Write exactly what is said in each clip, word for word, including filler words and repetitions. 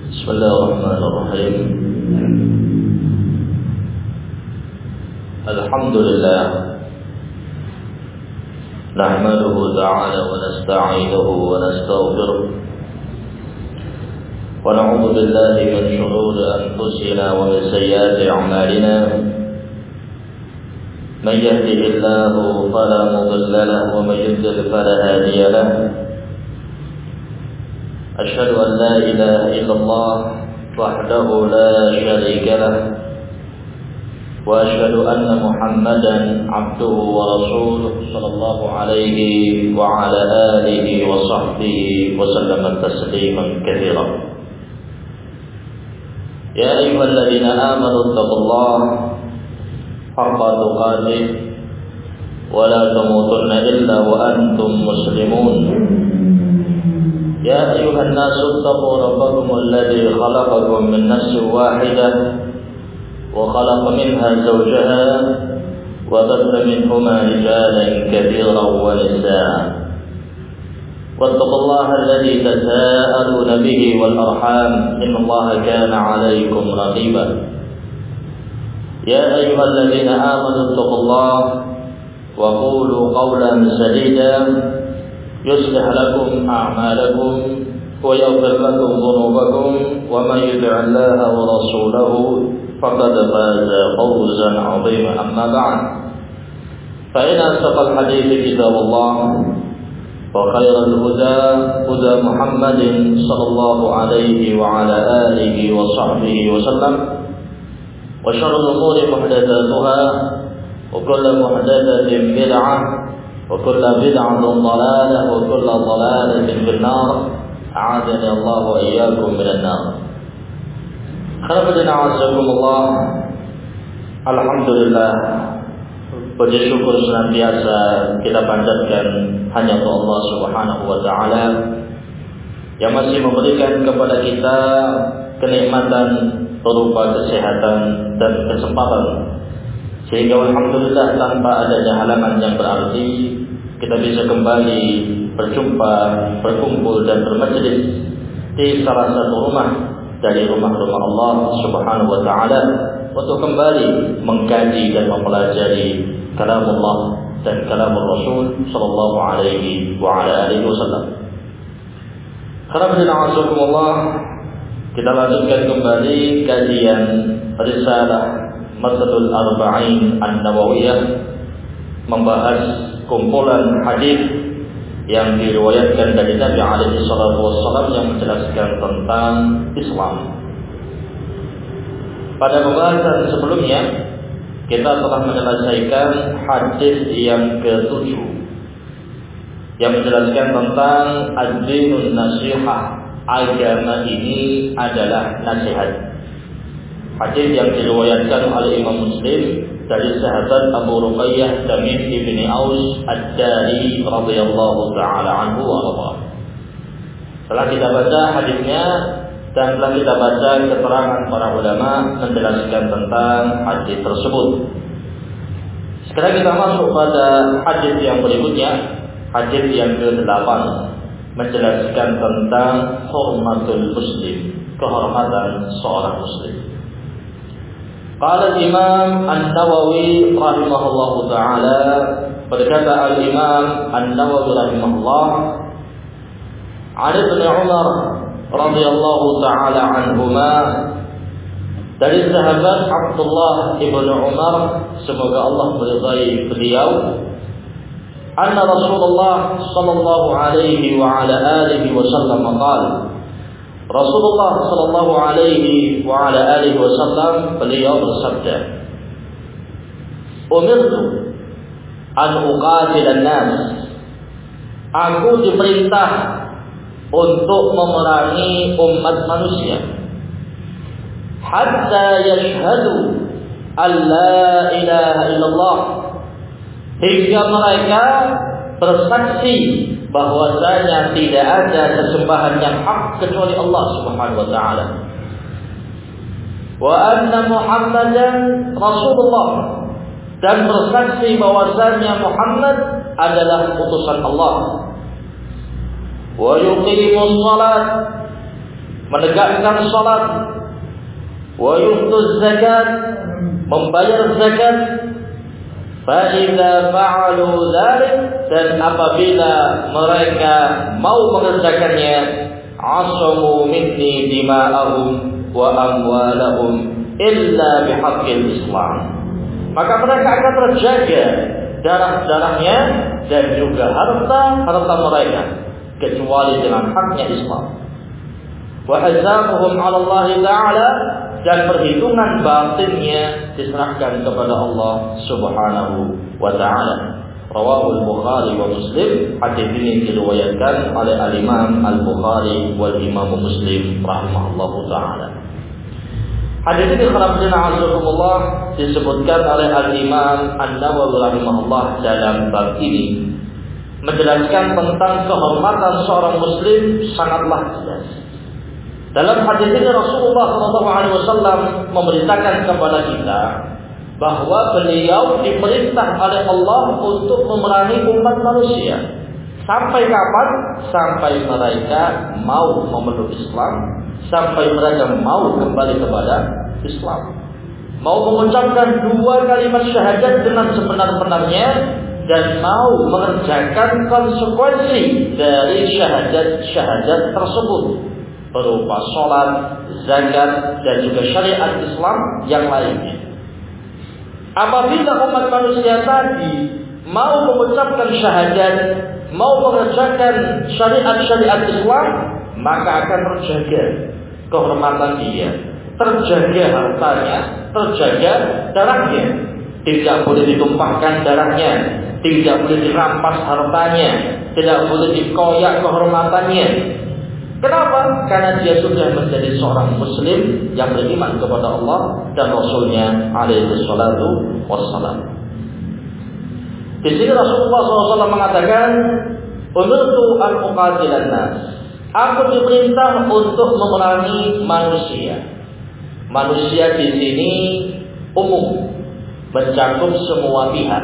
Bismillahirrahmanirrahim. Alhamdulillah. Nahmaduhu ta'ala wa nasta'inuhu wa nastaghfiruh. Wa na'udzu billahi min shururi anfusina wa min sayyiati a'malina. Man yahdihillahu fala mudilla lahu wa man yudlil fala hadiya lahu. أشهد أن لا إله إلا الله وحده لا شريك له وأشهد أن محمدا عبده ورسوله صلى الله عليه وعلى آله وصحبه وسلم تسليما كثيرا. يا أيها الذين آمنوا اتقوا الله حق تقاته ولا تموتن إلا وأنتم مسلمون. يا أيها الناس اتقوا ربكم الذي خلقكم من نفس واحدة وخلق منها زوجها وبث منهما رجالا كثيرا ونساء واتقوا الله الذي تساءلون به والأرحام إن الله كان عليكم رقيبا. يا أيها الذين آمنوا اتقوا الله وقولوا قولا سديدا يصلح لكم أعمالكم ويغفر لكم ذنوبكم ومن يطع الله ورسوله فقد فاز فوزا عظيما. أما بعد فإن أصدق الحديث كتاب الله وخير الهدى هدى محمد صلى الله عليه وعلى آله وصحبه وسلم وشر الأمور محدثاتها وكل محدثة بدعة وكل بدعة ضلالة وكل ضلالة في النار. أعاذني الله وإياكم من النار. Khairuddin a'azakumullah. Alhamdulillah, puji syukur senantiasa kita panjatkan hanya untuk Allah Subhanahu wa taala yang masih memberikan kepada kita kenikmatan berupa kesehatan dan kesempatan, sehingga alhamdulillah tanpa adanya halangan yang berarti kita bisa kembali berjumpa, berkumpul dan bermajlis di salah satu rumah dari rumah-rumah Allah Subhanahu wa taala untuk kembali mengkaji dan mempelajari kalamullah dan kalamur Rasul sallallahu alaihi wa ala alihi wasallam. Alhamdulillah, kita lanjutkan kembali kajian risalah Matnul Arba'in An-Nawawiyah, membahas kumpulan hadis yang diriwayatkan dari Nabi alaihi salatu wassalam yang menjelaskan tentang Islam. Pada pembahasan sebelumnya kita telah menyelesaikan hadis yang ketujuh yang menjelaskan tentang ad-dinun nasihah, agama ini adalah nasihat. Hadis yang diriwayatkan oleh Imam Muslim dari sahabat Abu Ruqayyah Tamim ibni Aus Ad-Dari radhiyallahu taala anhu wa radha. Setelah kita baca hadisnya dan telah kita baca keterangan para ulama menjelaskan tentang hadis tersebut, sekarang kita masuk pada hadis yang berikutnya, hadis yang kedelapan, menjelaskan tentang hurmatul muslim, kehormatan seorang muslim. Qala al-Imam An-Nawawi rahimahullahu ta'ala, berkata al-Imam An-Nawawi rahimahullah, Ali bin Umar radhiyallahu ta'ala anhuma, dari sahabat Abdullah ibn Umar, semoga Allah meridai beliau, anna Rasulullah sallallahu alaihi wa ala alihi wasallam qala, Rasulullah sallallahu alaihi wa ala alihi wasallam beliau bersabda, "Umirtu an uqatilan nas." Aku diperintah untuk memerangi umat manusia hatta yashhadu an la ilaha illallah, hingga mereka bersaksi bahwasanya tidak ada sesembahan yang hak kecuali Allah Subhanahu wa taala, wa anna Muhammadan Rasulullah, dan bersaksi bahwasanya Muhammad adalah utusan Allah, wa yuqimus shalat, menegakkan salat, wa yu'tuz zakat, membayar zakat. Fa idza fa'alu dzalik, dan apabila mereka mau mengerjakannya, asamu minni dima'ahum wa amwalahum illa bihaqqil Islam, maka mereka akan terjaga darah-darahnya dan juga harta-harta mereka kecuali dengan haknya Islam. Wa hazamuhum 'ala Allah Ta'ala, dan perhitungan batinnya diserahkan kepada Allah Subhanahu wa Ta'ala. Rawahu al-Bukhari wa Muslim. Hadis ini diriwayatkan oleh al-Imam al-Bukhari wal Imam Muslim rahimahullahu taala. Hadis ini Alhamdulillah disebutkan oleh al-Imam An-Nawawi rahimahullah dalam bab ini, menjelaskan tentang kehormatan seorang muslim sangatlah jelas. Dalam hadis ini Rasulullah shallallahu alaihi wasallam memberitakan kepada kita bahwa beliau diperintah oleh Allah untuk memerangi umat manusia. Sampai kapan? Sampai mereka mau memeluk Islam, sampai mereka mau kembali kepada Islam, mau mengucapkan dua kalimat syahadat dengan sebenar-benarnya, dan mau mengerjakan konsekuensi dari syahadat-syahadat tersebut berupa sholat, zakat, dan juga syariat Islam yang lainnya. Apabila umat manusia tadi mau mengucapkan syahadat, mau mengerjakan syariat-syariat Islam, maka akan terjaga kehormatan dia, terjaga hartanya, terjaga darahnya. Tidak boleh ditumpahkan darahnya, tidak boleh dirampas hartanya, tidak boleh dikoyak kehormatannya. Kenapa? Karena dia sudah menjadi seorang muslim yang beriman kepada Allah dan Rasulnya alaihi salatu wassalam. Di sini Rasulullah shallallahu alaihi wasallam mengatakan, "Umirtu an uqatilan nas." Aku diperintah untuk memerangi manusia. Manusia di sini umum, mencakup semua pihak,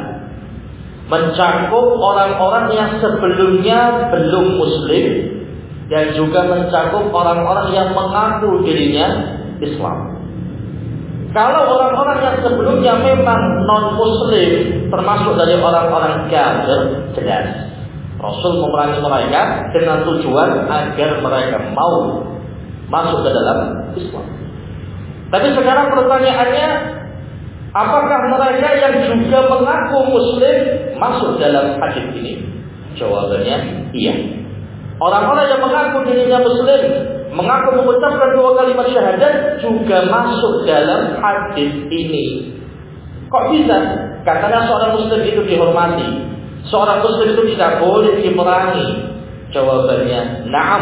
mencakup orang-orang yang sebelumnya belum muslim, dan juga mencakup orang-orang yang mengaku dirinya Islam. Kalau orang-orang yang sebelumnya memang non-muslim, termasuk dari orang-orang kafir, jelas Rasul memerangi mereka dengan tujuan agar mereka mau masuk ke dalam Islam. Tapi sekarang pertanyaannya, apakah mereka yang juga mengaku muslim masuk dalam hadis ini? Jawabannya iya. Orang-orang yang mengaku dirinya muslim, mengaku mengucapkan dua kalimat syahadat, juga masuk dalam hadis ini. Kok bisa? Katanya seorang muslim itu dihormati, seorang muslim itu tidak boleh diperangi. Jawabannya, na'am.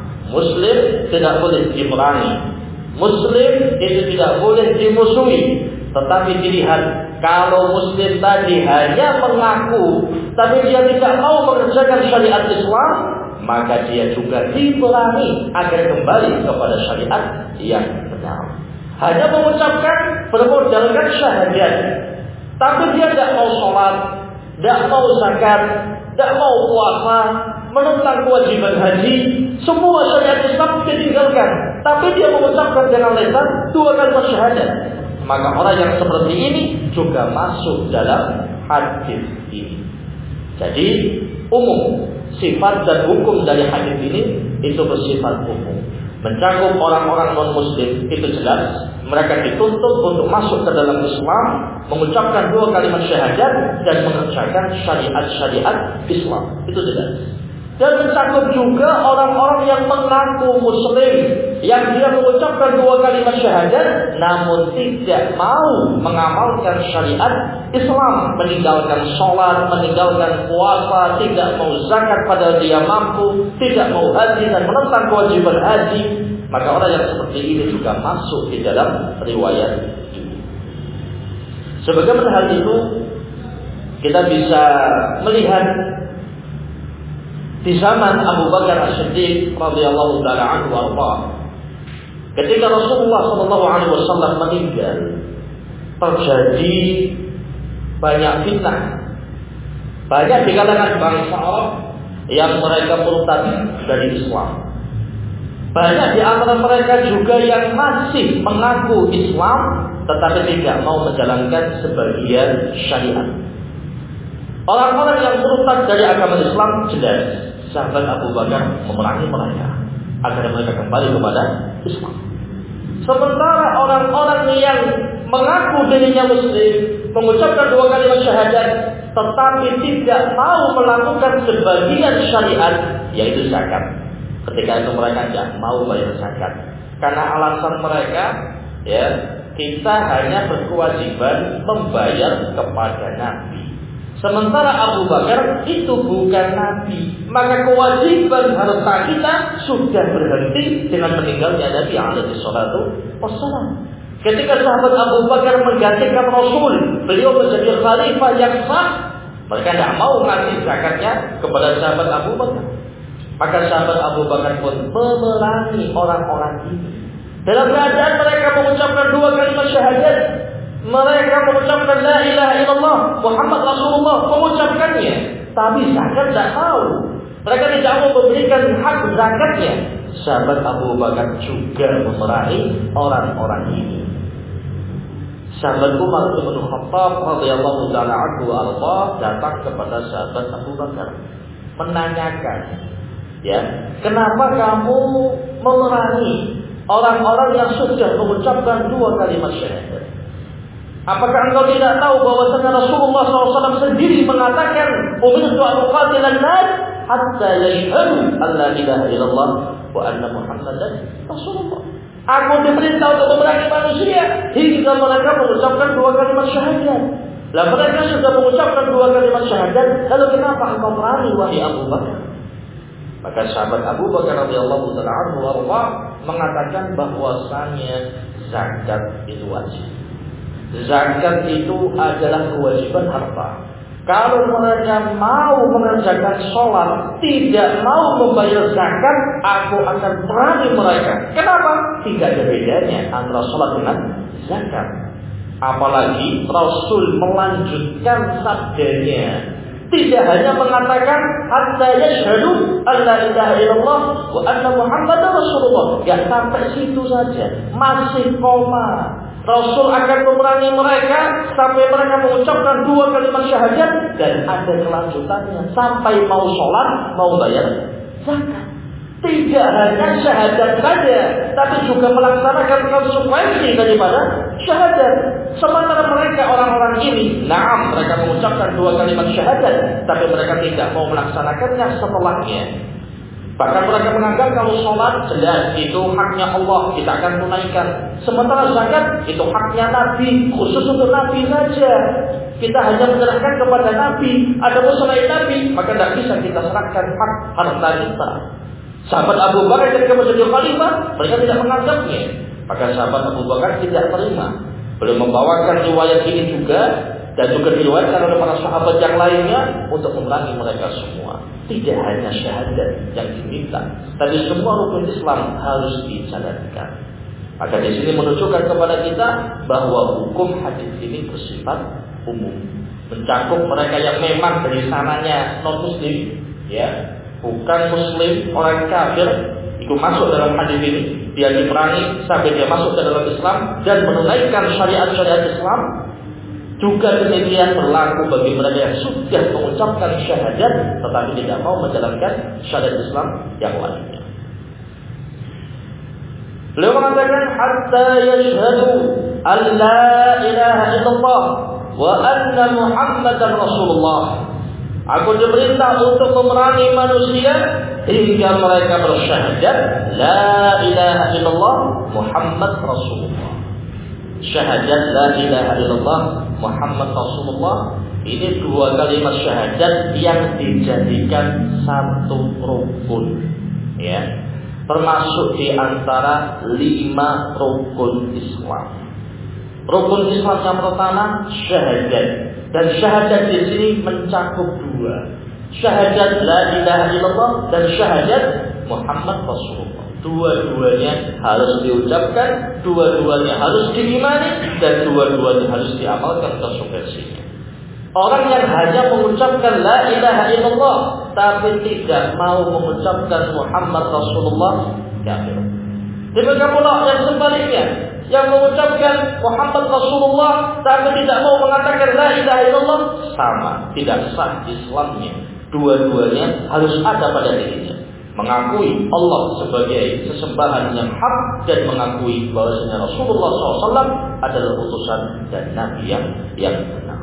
Muslim tidak boleh diperangi, muslim itu tidak boleh dimusuhi. Tetapi dilihat, kalau muslim tadi hanya mengaku, tapi dia tidak mau mengerjakan syariat Islam, maka dia juga diperangi agar kembali kepada syariat yang benar. Hanya mengucapkan, bermodalkan syahadat, tapi dia tidak mau sholat, tidak mau zakat, tidak mau puasa, menentang kewajiban haji, semua syariat Islam ditinggalkan, tapi dia mengucapkan dengan lisan dua kalimat syahadat. Maka orang yang seperti ini juga masuk dalam hadis ini. Jadi umum, sifat dan hukum dari hadis ini itu bersifat umum, mencakup orang-orang non-muslim. Itu jelas mereka dituntut untuk masuk ke dalam Islam, mengucapkan dua kalimat syahadat dan mengerjakan syariat-syariat Islam. Itu jelas. Dan mencakup juga orang-orang yang mengaku muslim, yang dia mengucapkan dua kalimat syahadat namun tidak mau mengamalkan syariat Islam, meninggalkan sholat, meninggalkan puasa, tidak mau zakat padahal dia mampu, tidak mau haji dan menentang kewajiban haji. Maka orang yang seperti ini juga masuk di dalam riwayat ini. Sebagaimana hal itu kita bisa melihat di zaman Abu Bakar As-Siddiq radhiyallahu taala anhu warḍah. Ketika Rasulullah sallallahu alaihi wasallam meninggal, terjadi banyak fitnah. Banyak di kalangan bangsa Arab yang mereka murtad dari Islam. Banyak di antara mereka juga yang masih mengaku Islam tetapi tidak mau menjalankan sebagian syariat. Orang-orang yang murtad dari agama Islam, jelas sahabat Abu Bakar memerangi mereka agar mereka kembali kepada Islam. Sementara orang-orang yang mengaku dirinya Muslim, mengucapkan dua kalimat syahadat, tetapi tidak mau melakukan sebagian syariat, yaitu zakat. Ketika itu mereka tidak mau bayar zakat karena alasan mereka, ya, kita hanya berkewajiban membayar kepada Nabi. Sementara Abu Bakar itu bukan Nabi, maka kewajiban harta kita sudah berhenti dengan meninggalnya Nabi alaihi salatu wassalam. Ketika sahabat Abu Bakar menggantikan Rasul, beliau menjadi khalifah yang sah, mereka tidak mau ngasih zakatnya kepada sahabat Abu Bakar. Maka sahabat Abu Bakar pun memerangi orang-orang ini. Dalam keadaan mereka mengucapkan dua kalimat syahadat, mereka mengucapkan la ilaha illallah Muhammad Rasulullah, mengucapkannya, tapi zakat tidak mau. Mereka tidak mau memberikan hak zakatnya. Sahabat Abu Bakar juga memerangi orang-orang ini. Sahabat Umar bin Khattab radhiyallahu taala anhu arba datang kepada sahabat Abu Bakar menanyakan, ya, kenapa kamu memerangi orang-orang yang sudah mengucapkan dua kalimat syahadat? Apakah engkau tidak tahu bahwasanya Rasulullah shallallahu alaihi wasallam sendiri mengatakan, "Umirtu an uqatila an-nas hatta yashhadu an la ilaha illallah wa anna Muhammadan Rasulullah." Aku diperintah untuk memerangi manusia hingga mereka mengucapkan dua kalimat syahadat. Lah mereka sudah mengucapkan dua kalimat syahadat, lalu kenapa engkau memerangi wahai Abu Bakar? Maka sahabat Abu Bakar radhiyallahu taala anhu warḍah mengatakan bahwasanya zakat itu wajib. Zakat itu adalah kewajiban harta. Kalau mereka mau mengerjakan sholat, tidak mau membayar zakat, aku akan perangi mereka. Kenapa? Tidak ada bedanya antara sholat dengan zakat. Apalagi Rasul melanjutkan sabdanya. Tidak hanya mengatakan hatta yashhadu an la ilaha illallah wa anna Muhammadar Rasulullah. Ya sampai situ saja. Masih koma. Rasul akan memerangi mereka sampai mereka mengucapkan dua kalimat syahadat dan ada kelanjutannya sampai mau sholat, mau bayar zakat. Tidak hanya syahadat saja, tapi juga melaksanakan konsekuensi daripada syahadat. Sementara mereka orang-orang ini, naam mereka mengucapkan dua kalimat syahadat, tapi mereka tidak mau melaksanakannya setelahnya. Bahkan mereka menganggap kalau sholat jelas itu haknya Allah, kita akan tunaikan. Sementara zakat itu haknya Nabi, khusus untuk Nabi saja. Kita hanya menyerahkan kepada Nabi. Adapun selain Nabi, maka tidak bisa kita serahkan hak harta kita. Sahabat Abu Bakar ketika menjadi khalifah, mereka tidak menganggapnya. Maka sahabat Abu Bakar tidak terima. Beliau membawakan riwayat ini juga dan juga diriwayatkan oleh para sahabat yang lainnya untuk memerangi mereka semua. Tidak hanya syahadat yang diminta, tapi semua rukun Islam harus dijalankan. Maka di sini menunjukkan kepada kita bahwa hukum hadis ini bersifat umum, mencakup mereka yang memang dari sananya non Muslim, ya, bukan Muslim, orang kafir, ikut masuk dalam hadis ini. Dia diperangi sampai dia masuk ke dalam Islam dan menunaikan syariat-syariat Islam. Juga demikian berlaku bagi mereka yang sudah mengucapkan syahadat tetapi tidak mau menjalankan syariat Islam yang lainnya. Beliau mengatakan hatta yashhadu an la ilaha illallah wa anna Muhammadar Rasulullah. Aku diperintah untuk memerangi manusia hingga mereka bersyahadat la ilaha illallah Muhammad Rasulullah. Syahadat la ilaha illallah Muhammad Rasulullah ini dua kalimat syahadat yang dijadikan satu rukun, ya, termasuk di antara lima rukun Islam. Rukun Islam yang pertama syahadat, dan syahadat di sini mencakup dua, syahadat la ilaha illallah dan syahadat Muhammad Rasulullah. Dua-duanya harus diucapkan, dua-duanya harus diimani, dan dua-duanya harus diamalkan konsekuensinya. Orang yang hanya mengucapkan la ilaha illallah tapi tidak mau mengucapkan Muhammad Rasulullah, kafir. Demikian pula yang sebaliknya, yang mengucapkan Muhammad Rasulullah tapi tidak mau mengatakan la ilaha illallah, sama, tidak sah Islamnya. Dua-duanya harus ada pada dirinya. Mengakui Allah sebagai sesembahan yang hak dan mengakui bahwasanya Rasulullah shallallahu alaihi wasallam adalah utusan dan nabi yang yang benar.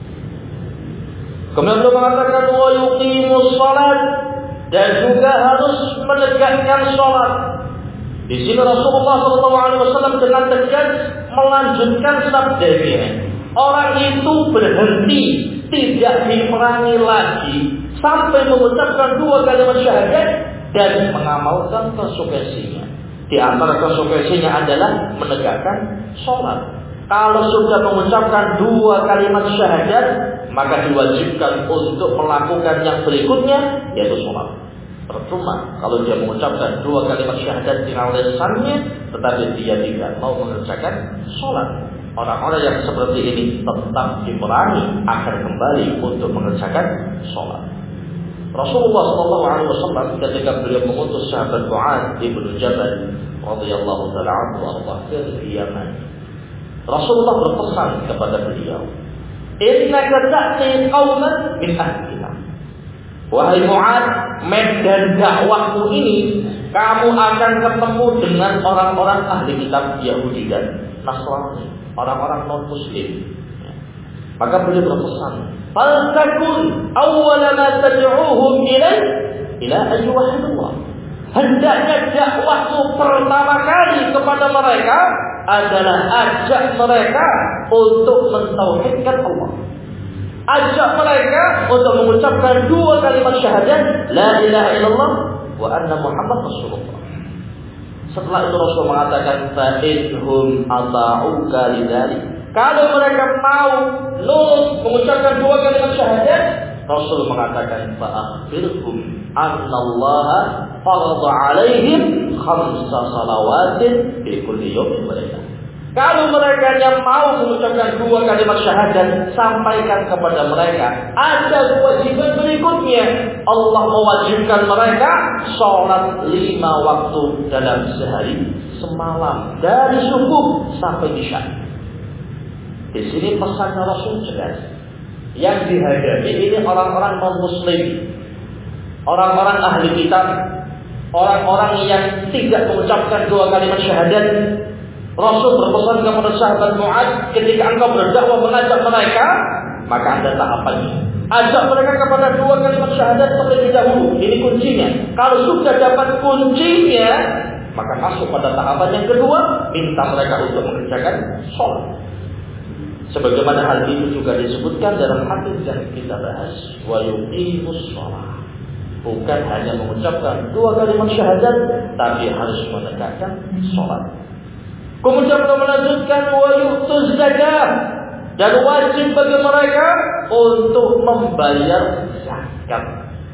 Kemudian beliau mengatakan wa yuqimus shalat, dan juga harus menegakkan salat. Di sini Rasulullah shallallahu alaihi wasallam dengan tegas melanjutkan sabdanya. Orang itu berhenti, tidak diperangi lagi sampai mengucapkan dua kalimat syahadat dan mengamalkan konsekuensinya. Di antara konsekuensinya adalah menegakkan sholat. Kalau sudah mengucapkan dua kalimat syahadat, maka diwajibkan untuk melakukan yang berikutnya, yaitu sholat. Percuma kalau dia mengucapkan dua kalimat syahadat dengan lisannya, tetapi dia tidak mau mengerjakan sholat. Orang-orang yang seperti ini tetap diperangi akan kembali untuk mengerjakan sholat. Rasulullah shallallahu alaihi wasallam ketika beliau mengutus sahabat Mu'adz bin Jabal radhiyallahu taala anhu ke Yaman, Rasulullah berpesan kepada beliau, "Innaka ta'ti qauman min ahli kitab." Wahai Mu'adz, medan dakwahmu ini kamu akan ketemu dengan orang-orang ahli kitab Yahudi dan Nasrani, orang-orang non-Muslim. Maka beliau berpesan, "Faltakun awwala ma tad'uuhum ilaih ila an yuwahhidullah." Hendaknya dakwahmu pertama kali kepada mereka adalah ajak mereka untuk mentauhidkan Allah. Ajak mereka untuk mengucapkan dua kalimat syahadat, la ilaha illallah wa anna Muhammad Rasulullah. Setelah itu Rasul mengatakan, "Fa'idhum ata'uka lidzalik." Kalau mereka mau nurut mengucapkan dua kalimat syahadat, Rasul mengatakan, "Fa'akhbirhum annallaha farada 'alaihim khamsa salawatin fi kulli yawmin wa lailah." Kalau mereka yang mau mengucapkan dua kalimat syahadat, sampaikan kepada mereka ada kewajiban berikutnya. Allah mewajibkan mereka sholat lima waktu dalam sehari semalam, dari subuh sampai isya. Di sini pesannya Rasul jelas. Yang dihadapi ini orang-orang non-Muslim, orang-orang ahli kitab, orang-orang yang tidak mengucapkan dua kalimat syahadat. Rasul berpesan kepada sahabat Mu'adz, ketika engkau berdakwah mengajak mereka, maka ada tahapannya. Ajak mereka kepada dua kalimat syahadat terlebih dahulu. Ini kuncinya. Kalau sudah dapat kuncinya, maka masuk pada tahapan yang kedua, minta mereka untuk mengerjakan sholat. Sebagaimana hal itu juga disebutkan dalam hadis yang kita bahas, wa yuqimus shalah. Bukan hanya mengucapkan dua kalimat syahadat, tapi harus menegakkan sholat. Kemudian kita melanjutkan wa yu'tuz zakat, dan wajib bagi mereka untuk membayar zakat.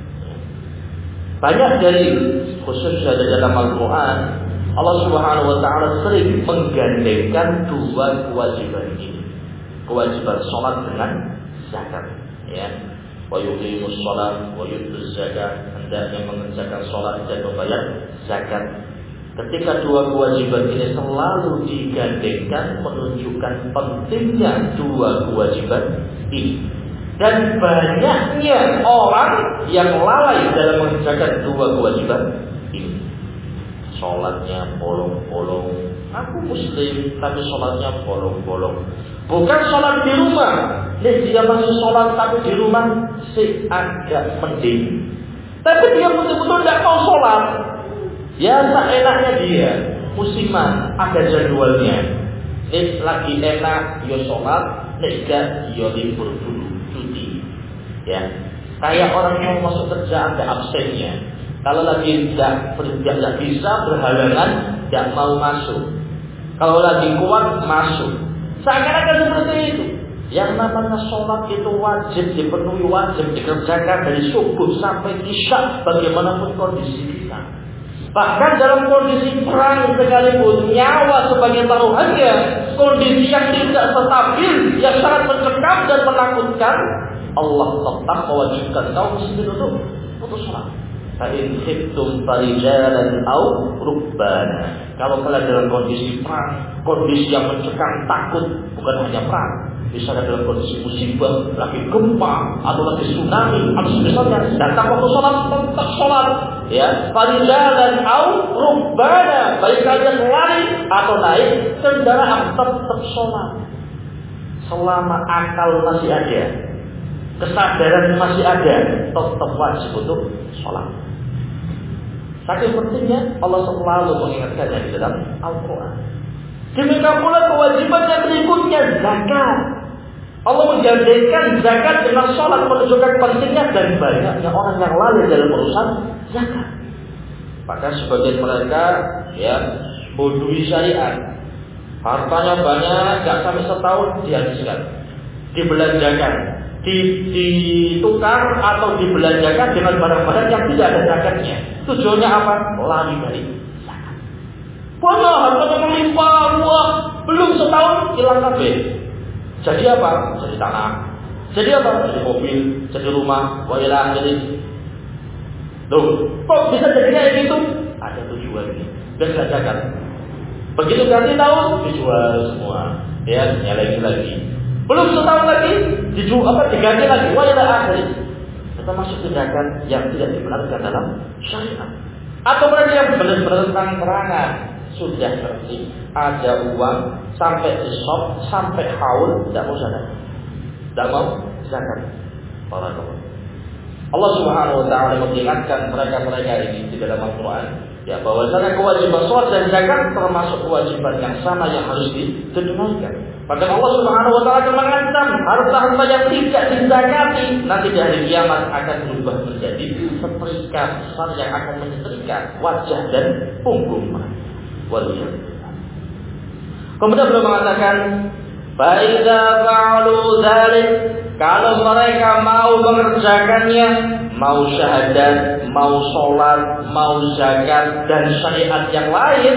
Banyak dari khususnya dalam Al-Quran, Allah Subhanahu Wa Taala sering menggandengkan dua kewajiban ini. Kewajiban sholat dengan zakat, ya. Wa yuqimus sholat wa yu'tuz zakat, hendaknya mengerjakan sholat dan membayar zakat. Ketika dua kewajiban ini selalu digandengkan, menunjukkan pentingnya dua kewajiban ini. Dan banyaknya orang yang lalai dalam mengerjakan dua kewajiban ini. Sholatnya bolong-bolong. Aku muslim, tapi sholatnya bolong-bolong. Bukan sholat di rumah. Nih dia masih sholat tapi di rumah sih agak mending. Tapi dia betul-betul tidak mau sholat. Ya seenaknya dia. Musiman ada jadwalnya. Nih lagi enak yo sholat, nih enggak yo libur dulu, cuti. Ya. Kayak orang yang mau masuk kerja ada absennya. Kalau lagi tidak tidak bisa berhalangan, tidak mau masuk. Kalau lagi kuat masuk. Seakan-akan seperti itu. Yang namanya sholat itu wajib dipenuhi, wajib dikerjakan dari subuh sampai isya, bagaimanapun kondisi kita. Bahkan dalam kondisi perang sekalipun, nyawa sebagai taruhannya, kondisi yang tidak stabil, yang sangat mencekam dan menakutkan, Allah tetap mewajibkan kaum muslimin untuk putus sholat. Fa in khiftum farijalan aw rukbana. Kalau kalian dalam kondisi perang, kondisi yang mencekam, takut, bukan hanya perang, misalnya dalam kondisi musibah, lagi gempa atau lagi tsunami atau misalnya datang waktu sholat, tetap sholat, ya. Farijalan aw rukbana, baik kalian lari atau naik kendaraan, tetap sholat. Selama akal masih ada, kesadaran masih ada, tetap wajib untuk sholat. Saking pentingnya Allah selalu mengingatkannya di dalam Al-Quran. Demikian pula kewajiban yang berikutnya, zakat. Allah menggandengkan zakat dengan sholat, menunjukkan pentingnya dan banyaknya orang yang lalai dalam urusan zakat. Maka sebagian mereka ya bodui syariat, hartanya banyak, gak sampai setahun dihabiskan, dibelanjakan, ditukar atau dibelanjakan dengan barang-barang yang tidak ada zakatnya. Tujuannya apa? Lari dari zakat. Banyak hartanya melimpah ruah, belum setahun hilang kabeh. Jadi apa? Jadi tanah. Jadi apa? Jadi mobil, jadi rumah, wailah jadi. Loh, kok bisa jadi kayak gitu? Ada tujuannya. Dan gak zakat. Begitu ganti tahun dijual semua, ya nyalain lagi. Belum setahun lagi dijual apa diganti lagi, wailah akhir. Kita masuk ke zakat yang tidak dibenarkan dalam syariat. Atau mereka yang benar-benar terang-terangan sudah ngerti ada uang sampai di shop sampai haul tidak mau zakat, tidak mau zakat. Para kawan, Allah Subhanahu Wa Taala mengingatkan mereka-mereka ini di dalam Al-Quran, ya bahwasanya kewajiban sholat dan zakat termasuk kewajiban yang sama yang harus ditunaikan. Padahal Allah Subhanahu Wa Taala mengancam harta-harta yang tidak dizakati nanti di hari kiamat akan berubah menjadi setrika besar yang akan menyetrika wajah dan punggung mereka. Waliyahullah. Kemudian beliau mengatakan, "Faidza fa'alu dzalik", kalau mereka mau mengerjakannya, mau syahadat, mau sholat, mau zakat dan syariat yang lain,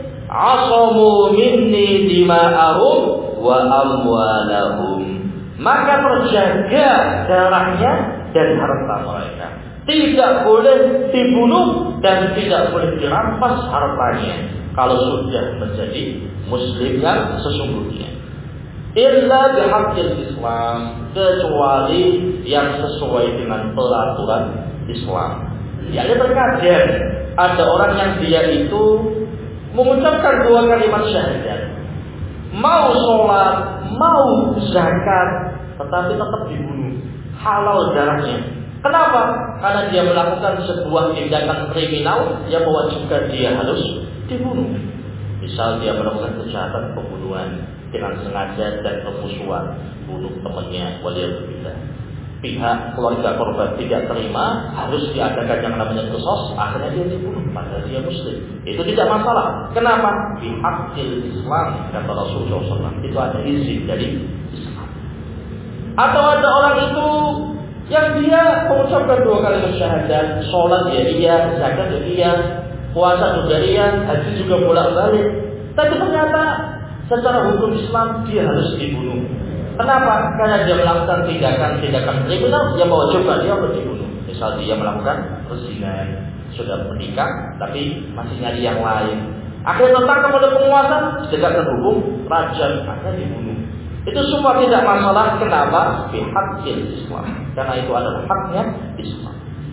asamu minni dima'ahum wa amwalahum, maka terjaga darahnya dan harta mereka. Tidak boleh dibunuh dan tidak boleh dirampas hartanya kalau sudah menjadi muslim yang sesungguhnya. Illa bihaqqil Islam, kecuali yang sesuai dengan peraturan Islam. Ya, terkadang ada orang yang dia itu mengucapkan dua kalimat syahadat, mau sholat, mau zakat, tetapi tetap dibunuh, halal darahnya. Kenapa? Karena dia melakukan sebuah tindakan kriminal yang mewajibkan dia harus dibunuh. Misal dia melakukan kejahatan pembunuhan dengan sengaja dan permusuhan, bunuh temannya, waliyadzubillah. Pihak keluarga korban tidak terima, harus diadakan yang namanya qisas, akhirnya dia dibunuh padahal dia muslim. Itu tidak masalah. Kenapa? Bihaqqil Islam, kata Rasulullah shallallahu alaihi wasallam. Itu ada izin dari Islam. Atau ada orang itu yang dia mengucapkan dua kali syahadat, sholat ya iya, zakat ya iya, puasa juga iya, haji juga bolak-balik, tapi ternyata secara hukum Islam dia harus dibunuh. Kenapa? Karena dia melakukan tindakan-tindakan kriminal yang mewajibkan dia untuk dibunuh. Misal dia melakukan perzinahan, sudah menikah tapi masih nyari yang lain, akhirnya tertangkap oleh penguasa, ditegakkan hukum rajam, akhirnya dibunuh. Itu semua tidak masalah. Kenapa? Bihaqqil Islam, karena itu adalah haknya Islam.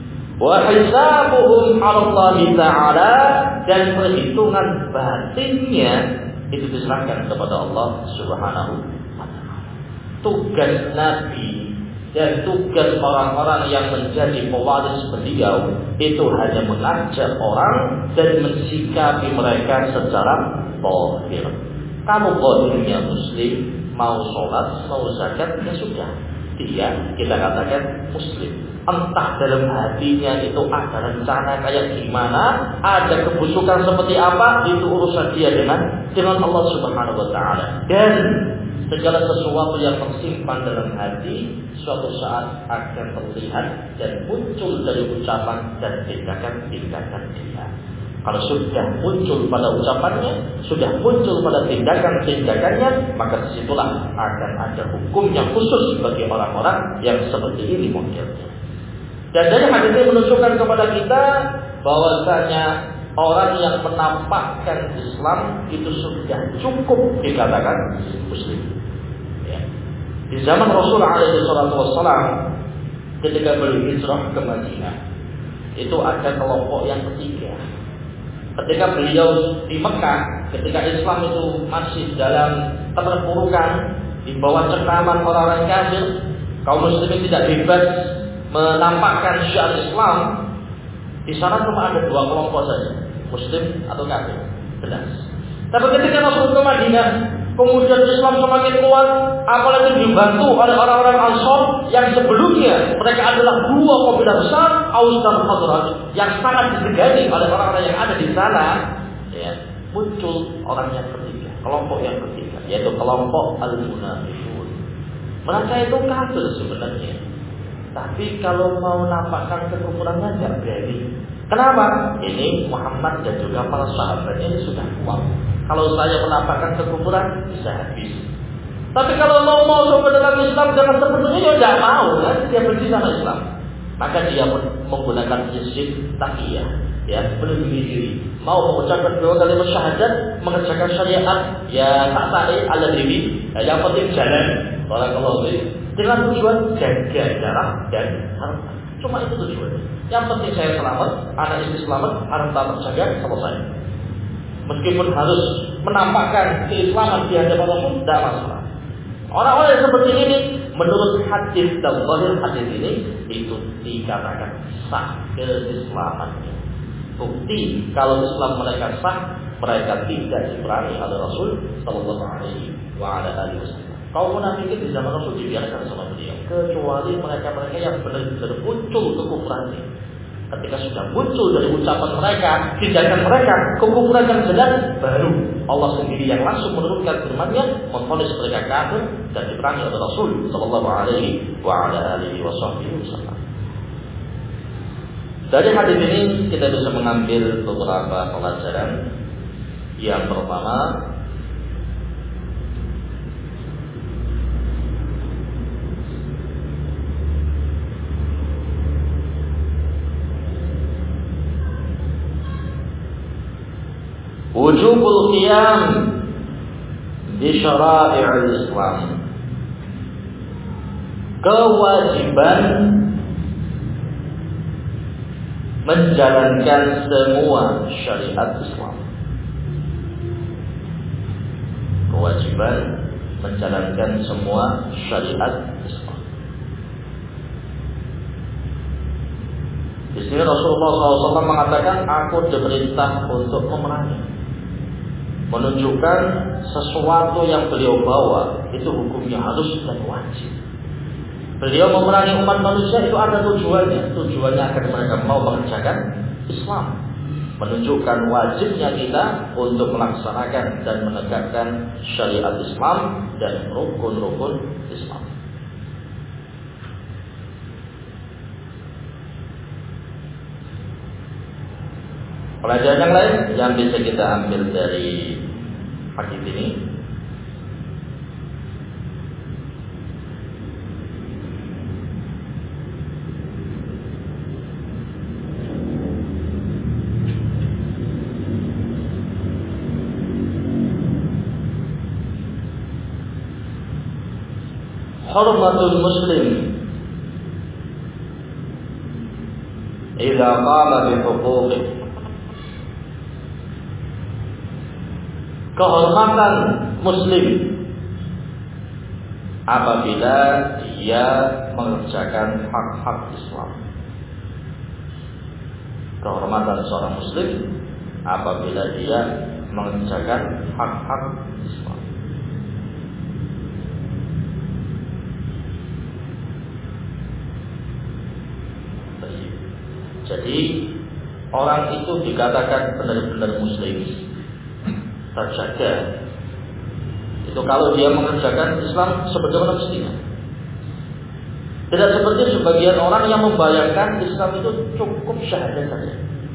Wa hisabuhum 'ala Allah Ta'ala, dan perhitungan batinnya itu diserahkan kepada Allah Subhanahu wa Ta'ala. Tugas Nabi dan tugas orang-orang yang menjadi pewaris beliau itu hanya mengajak orang dan mensikapi mereka secara zahir. Kamu zahirnya muslim, mau sholat, mau zakat, ya sudah, dia kita katakan muslim. Entah dalam hatinya itu ada rencana kayak gimana, ada kebusukan seperti apa, itu urusan dia dengan dengan Allah Subhanahu Wa Taala. Dan segala sesuatu yang tersimpan dalam hati suatu saat akan terlihat dan muncul dari ucapan dan tindakan-tindakan dia. Kalau sudah muncul pada ucapannya, sudah muncul pada tindakan-tindakannya, maka disitulah akan ada hukum yang khusus bagi orang-orang yang seperti ini modelnya. Dan dari hadis ini menunjukkan kepada kita bahwasanya orang yang menampakkan Islam itu sudah cukup dikatakan Muslim. Ya. Di zaman Rasulullah alaihi wasallam ketika beliau hijrah ke Madinah, itu ada kelompok yang ketiga. Ketika beliau di Mekah, ketika Islam itu masih dalam keterpurukan, di bawah cengkraman orang-orang kafir, kaum muslimin tidak bebas menampakkan syiar Islam. Di sana cuma ada dua kelompok saja, Muslim atau kafir, jelas. Tapi ketika Rasul ke Madinah, kemudian Islam semakin kuat, apalagi dibantu oleh orang-orang Ansor yang sebelumnya mereka adalah dua kabilah besar, Aus dan Khazraj, yang sangat disegani oleh orang-orang yang ada di sana. Ya, muncul orang yang ketiga, kelompok yang ketiga, yaitu kelompok al-munafiqun. Mereka itu kafir sebenarnya, tapi kalau mau nampakkan kekufurannya tidak berani. Kenapa? Ini Muhammad dan juga para sahabatnya ini sudah kuat. Kalau saya menampakkan kekufuran bisa habis. Tapi kalau mau masuk ke dalam Islam jangan sepertinya ya tidak mau, kan? Dia benci sama Islam. Maka dia menggunakan prinsip taqiyah, ya, melindungi diri. Mau mengucapkan dua kalimat syahadat, mengerjakan syariat, ya tak sa'i ala diri. Ya, yang penting jalan. Barakallahu fiik. Dengan tujuan jaga darah dan harta. Cuma itu tujuannya. Yang penting saya selamat, anak istri selamat, harta terjaga, selesai. Meskipun harus menampakkan keislaman di hadapan Rasul, tidak masalah. Orang-orang yang seperti ini, menurut hadis dan zahir hadis ini, itu dikatakan sah keislamannya. Bukti kalau Islam mereka sah, mereka tidak diperangi oleh Rasul Sallallahu Alaihi Wasallam. Kaum munafikin di zaman Rasul dibiarkan sama beliau, kecuali mereka-mereka yang benar-benar muncul kekufurannya. Ketika sudah muncul dari ucapan mereka, tindakan mereka, kekufuran yang jelas, baru Allah sendiri yang langsung menurunkan firman-Nya, memvonis mereka kafir dan diperangi oleh Rasul Sallallahu Alaihi Wasallam. Dari hadis ini kita bisa mengambil beberapa pelajaran. Yang pertama, wujubul qiyam bi syara'i'il Islam. Kewajiban menjalankan semua syariat Islam. Kewajiban menjalankan semua syariat Islam. Di sini Rasulullah shallallahu alaihi wasallam mengatakan, aku diperintah untuk memerangi. Menunjukkan sesuatu yang beliau bawa itu hukumnya harus dan wajib. Beliau memerangi umat manusia itu ada tujuannya. Tujuannya agar mereka mau mengerjakan Islam. Menunjukkan wajibnya kita untuk melaksanakan dan menegakkan syariat Islam dan rukun-rukun Islam. Pelajaran yang lain yang bisa kita ambil dari hadis ini, hurmatul muslim idza qama bi huquqihi. Kehormatan muslim apabila dia mengerjakan hak-hak Islam. Kehormatan seorang muslim apabila dia mengerjakan hak-hak Islam. Jadi orang itu dikatakan benar-benar muslim, terjaga itu kalau dia mengerjakan Islam sebagaimana mestinya. Tidak seperti sebagian orang yang membayangkan Islam itu cukup syahadat saja.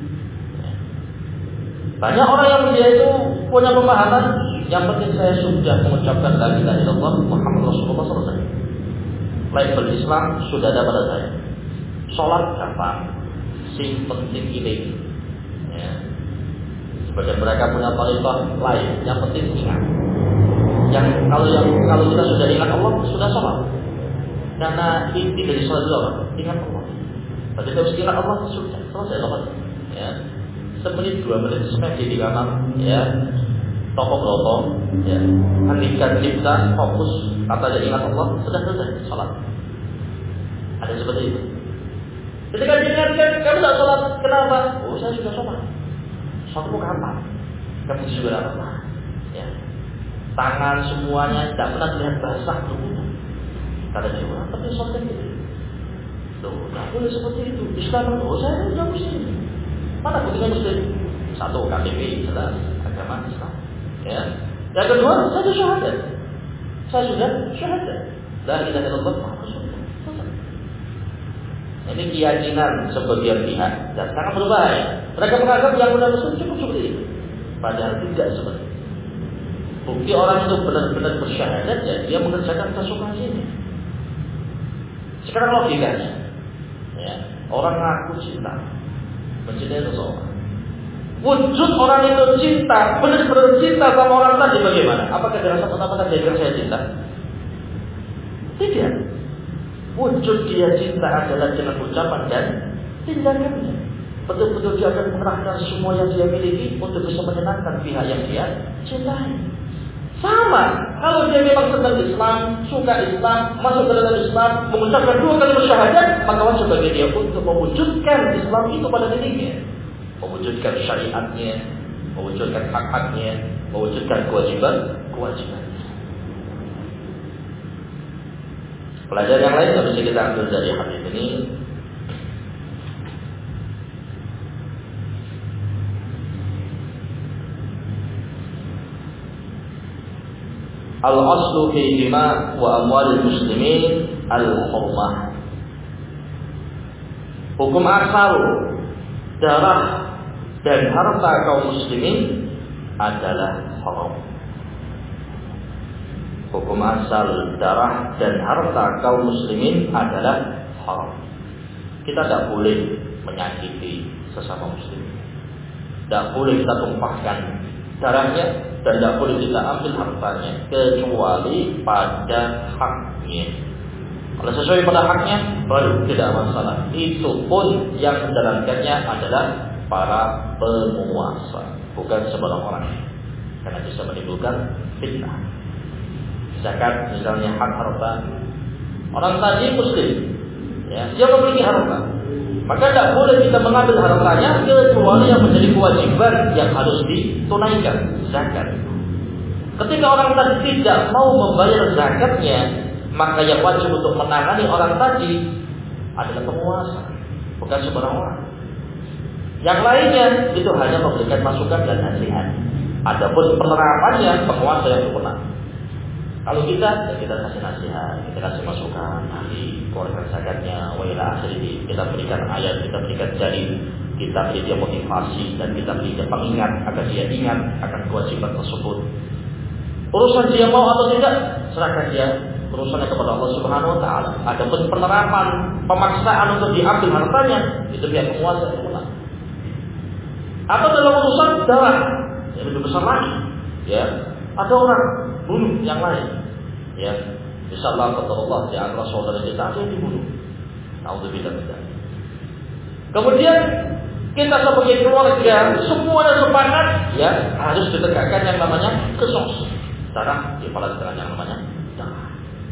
Banyak orang yang dia itu punya pemahaman, yang penting saya sudah mengucapkan la ilaha illallah Muhammad Rasulullah selesai. Level Islam sudah ada pada saya. Sholat gampang, sing penting ini. Ya. Sebagian mereka punya thariqah lain, yang penting ingat. Yang kalau yang kalau kita sudah ingat Allah, sudah sholat. Karena inti dari sholat itu apa? Ingat Allah. Tadi kita harus ingat Allah, sudah selesai sholat. Ya. Semenit dua menit semedi di kamar, ya. Toko berotong, ya. Hentikan cipta, fokus, kata jadi ingat Allah, sudah selesai sholat. Ada seperti itu. Ketika diingatkan, kamu tidak sholat, kenapa? Oh, saya sudah sholat. Sholatmu kapan? Kamu juga apa? Ya. Tangan semuanya tidak pernah terlihat basah dulu. Kata dia, wah, tapi sholat itu. Loh, tidak boleh seperti itu. Islam, oh, saya sudah muslim. Mana buktinya muslim? Satu, K T P, jelas agama Islam. Ya. Yang kedua, saya sudah syahadat. Saya sudah syahadat. La ilaha illallah Muhammadur Rasulullah. Ini keyakinan sebagian pihak dan sangat berbahaya. Mereka menganggap yang benar muslim cukup seperti itu. Padahal tidak seperti itu. Bukti orang itu benar-benar bersyahadat, ya dia mengerjakan kesukaan ini. Sekarang logikanya, ya, orang ngaku cinta, mencintai seseorang. Wujud orang itu cinta, benar-benar cinta sama orang tadi bagaimana? Apakah dia rasa pertama dia bilang saya cinta? Tidak. Wujud dia cinta adalah dengan ucapan dan tindakannya. Betul-betul dia akan mengerahkan semua yang dia miliki untuk bisa menyenangkan pihak yang dia cintai. Sama, kalau dia memang senang Islam, suka Islam, masuk ke dalam Islam, mengucapkan dua kali syahadat, maka wajib bagi dia untuk mewujudkan Islam itu pada dirinya. Mewujudkan syariatnya, mewujudkan hak-haknya, mewujudkan kewajiban-kewajiban. Pelajaran yang lain yang bisa kita ambil dari hadis ini, al-aslu fi dima wa amwalil muslimin al-hurmah. Hukum asal darah dan harta kaum muslimin adalah haram. Hukum asal darah dan harta kaum muslimin adalah haram. Kita tidak boleh menyakiti sesama muslim. Tidak boleh kita tumpahkan darahnya dan tidak boleh kita ambil hartanya kecuali pada haknya. Kalau sesuai pada haknya baru tidak masalah. Itu pun yang menjalankannya adalah para penguasa, bukan sembarang orang, karena bisa menimbulkan fitnah. Zakat misalnya hak harta orang tadi muslim, ya, dia memiliki harta, maka tidak boleh kita mengambil hartanya kecuali yang menjadi kewajiban yang harus ditunaikan, zakat. Ketika orang tadi tidak mau membayar zakatnya, maka yang wajib untuk menangani orang tadi adalah penguasa, bukan sembarang orang. Yang lainnya itu hanya memberikan masukan dan nasihat. Adapun penerapannya penguasa yang berwenang. Kalau kita, ya kita kasih nasihat, kita kasih masukan, nanti keluarkan zakatnya, wailah akhiri, kita berikan ayat, kita berikan dalil, kita beri dia motivasi dan kita beri dia pengingat agar dia ingat akan kewajiban tersebut. Urusan dia mau atau tidak, serahkan dia urusannya kepada Allah Subhanahu Wa Taala. Adapun penerapan, pemaksaan untuk diambil hartanya, itu pihak penguasa yang berwenang. Atau dalam urusan darah, yang lebih besar lagi, ya. Ada orang bunuh yang lain, ya. Insyaallah kata Allah di antara saudara kita ada yang dibunuh. Nauzubillah. Kemudian kita sebagai keluarga semuanya sepakat, ya, harus ditegakkan yang namanya qisas. Darah dibalas dengan yang namanya darah.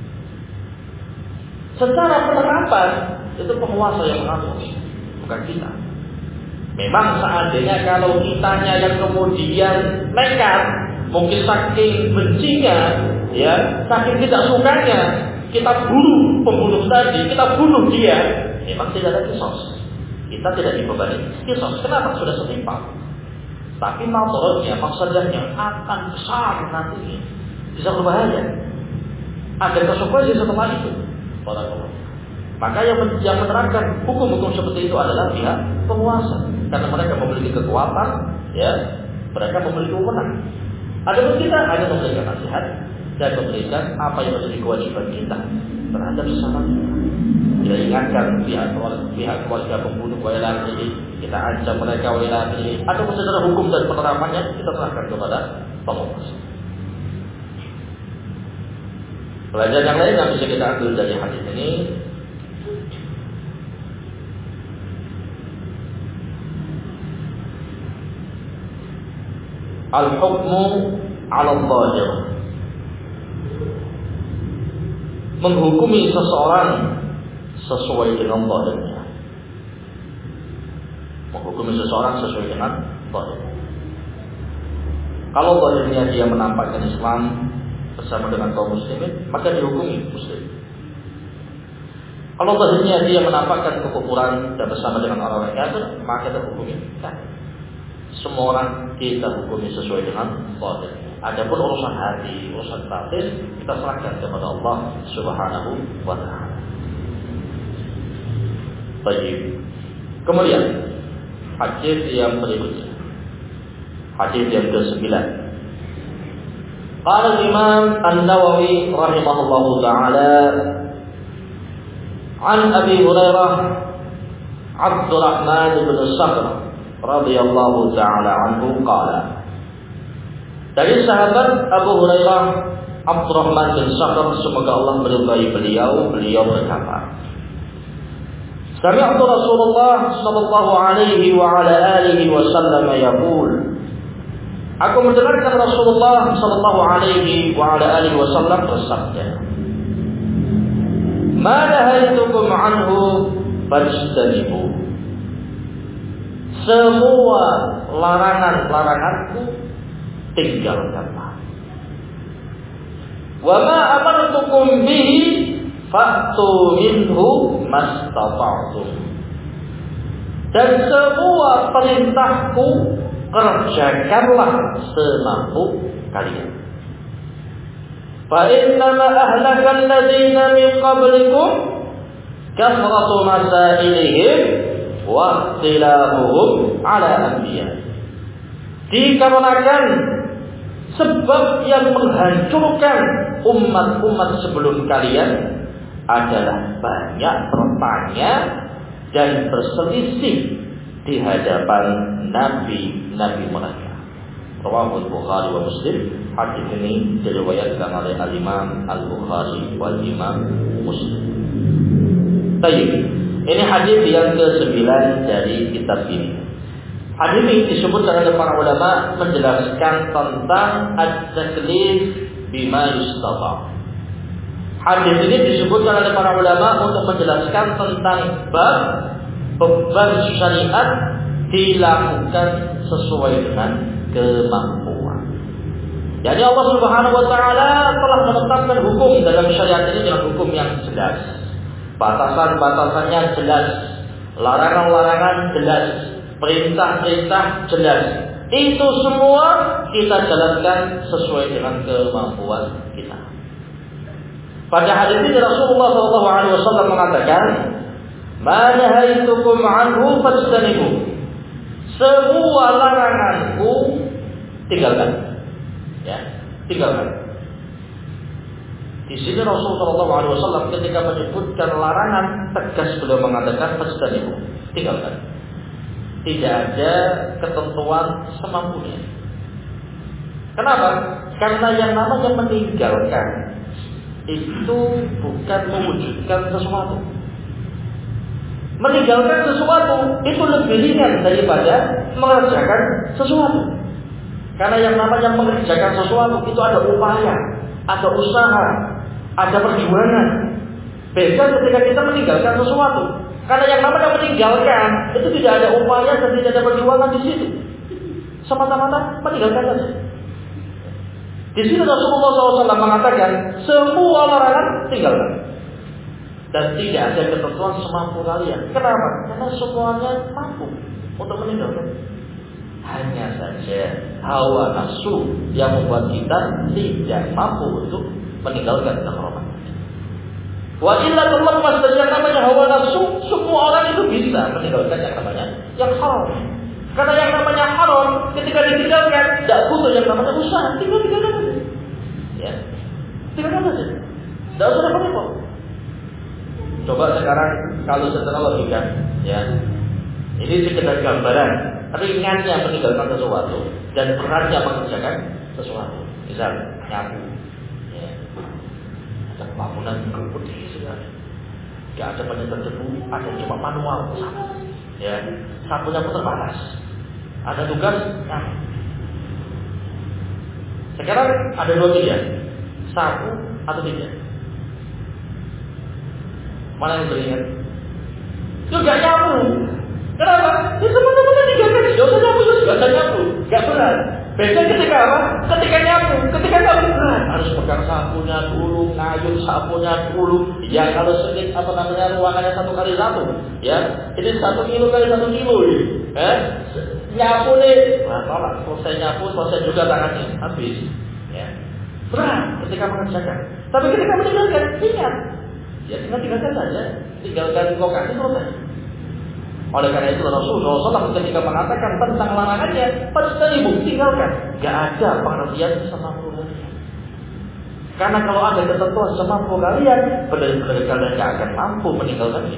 Secara penerapan itu penguasa yang mengatur, bukan kita. Memang seandainya kalau kitanya yang kemudian nekat, mungkin saking bencinya, ya, saking tidak sukanya, kita bunuh pembunuh tadi, kita bunuh dia, memang tidak ada kisos. Kita tidak dibebani kisos. Kenapa? Sudah setimpal. Tapi maksudnya, maksudnya akan besar nantinya, bisa berbahaya. Ada konsekuensi setelah itu. Para kaum. Maka yang, yang menerapkan hukum-hukum seperti itu adalah pihak penguasa, karena mereka memiliki kekuatan, ya, mereka memiliki wewenang. Adapun kita hanya memberikan nasihat dan memberikan apa yang menjadi kewajiban kita. terhadap sesamanya. Kita ingatkan pihak keluarga, pihak keluarga pembunuh wailah ini, kita ancam mereka wailah ini, atau secara hukum dan penerapannya kita serahkan kepada penguasa. Pelajaran yang lain yang bisa kita ambil dari hadis ini, al-hukmu 'ala al-dhahir. Menghukumi seseorang sesuai dengan zahirnya. Menghukumi seseorang sesuai dengan zahirnya. Kalau zahirnya dia menampakkan Islam bersama dengan kaum muslimin, maka dihukumi muslim. Kalau zahirnya dia menampakkan kekufuran dan bersama dengan orang-orang kafir, maka dihukumi kafir. Semua orang kita hukumi sesuai dengan zahirnya. Adapun urusan hati, urusan batin, kita serahkan kepada Allah Subhanahu wa taala. Baik. Kemudian hadis yang berikutnya, hadis yang kesembilan. Qala Imam An-Nawawi rahimahullahu taala an Abi Hurairah Abdurrahman bin Sakhr radhiyallahu taala anhu qala. Dari sahabat Abu Hurairah Abdurrahman bin Sakhr, semoga Allah meridai beliau, beliau berkata, Sami'tu Rasulullah sallallahu alaihi wa ala alihi wasallam yaqul. Aku mendengarkan Rasulullah sallallahu alaihi wa ala alihi wasallam bersabda, "Ma nahaitukum anhu fajtanibu." Semua larangan-laranganku tinggalkanlah. Wa ma amartukum bihi fa'tu minhu mastata'tum. Dan semua perintahku kerjakanlah semampu kalian. Fa innama ahlakal ladzina min qablikum kathratu masailihim wa ikhtilafuhum ala anbiya. Dikarenakan sebab yang menghancurkan umat-umat sebelum kalian adalah banyak bertanya dan berselisih di hadapan nabi-nabi mereka. Rawahu Bukhari wa Muslim. Hadis ini diriwayatkan oleh Al-Imam Al-Bukhari wal Imam Muslim. Baik, ini hadis yang kesembilan dari kitab ini. Hadis ini disebutkan oleh para ulama menjelaskan tentang at-taklif bima yustata'. Hadis ini disebutkan oleh para ulama untuk menjelaskan tentang bab beban syariat dilakukan sesuai dengan kemampuan. Jadi Allah Subhanahu wa taala telah menetapkan hukum dalam syariat ini dengan hukum yang jelas. Batasan-batasannya jelas, larangan-larangan jelas, perintah-perintah jelas. Itu semua kita jalankan sesuai dengan kemampuan kita. Pada hadis ini Rasulullah shallallahu alaihi wasallam mengatakan, "Ma nahaitukum anhu fajtanibu." Semua laranganku tinggalkan. Ya, tinggalkan. Di sini Rasulullah shallallahu alaihi wasallam ketika menyebutkan larangan, tegas beliau mengatakan fajtanibu, tinggalkan. Tidak ada ketentuan semampunya. Kenapa? Karena yang namanya meninggalkan itu bukan mewujudkan sesuatu. Meninggalkan sesuatu itu lebih ringan daripada mengerjakan sesuatu. Karena yang namanya mengerjakan sesuatu itu ada upaya, ada usaha, ada perjuangan. Beda ketika kita meninggalkan sesuatu. Karena yang namanya meninggalkan itu tidak ada upaya dan tidak ada perjuangan di situ. Semata-mata meninggalkan saja. Di sini Rasulullah shallallahu alaihi wasallam mengatakan semua larangan tinggalkan. Dan tidak ada ketentuan semampu kalian. Kenapa? Karena semuanya mampu untuk meninggalkan. Hanya saja hawa nafsu yang membuat kita tidak mampu untuk meninggalkan kehormatan. Wa illa terlepas dari yang namanya hawa nafsu, semua orang itu bisa meninggalkan yang namanya yang haram. Karena yang namanya haram ketika ditinggalkan tidak butuh yang namanya usaha, tinggal tinggalkan saja. Ya, tinggalkan saja. Tidak usah repot-repot. kalau secara logika, ya. Ini sekedar gambaran ringannya meninggalkan sesuatu dan beratnya mengerjakan sesuatu. Misal nyapu, ya. Ada bangunan putih sekali, gak ada penyetor debu, ada cuma manual sapu, ya. Sapunya pun terbatas. Ada tugas nyapu. Sekarang ada dua pilihan, sapu atau tidak. Mana yang teringat? Itu gak nyapu. Kenapa? Ya semuanya tiga kali. Gak usah nyapu, gak usah nyapu, gak berat. Beda ketika apa? Ketika nyapu, ketika nyapu berat. Harus pegang sapunya dulu, ngayun sapunya dulu. Ya kalau sedikit apa namanya ruangannya satu kali satu, ya ini satu kilo kali satu kilo, eh nyapu nih, nah tolak. Selesai nyapu, selesai juga tangannya, habis. Ya berat ketika mengerjakan. Tapi ketika meninggalkan, ingat. Ya tinggal tinggalkan saja, tinggalkan lokasi selesai. Oleh karena itu Rasulullah shallallahu alaihi wasallam ketika mengatakan tentang larangannya, pasti tinggalkan. Gak ada pengertian semampu kalian. Karena kalau ada ketentuan semampu kalian, benar-benar kalian gak akan mampu meninggalkannya.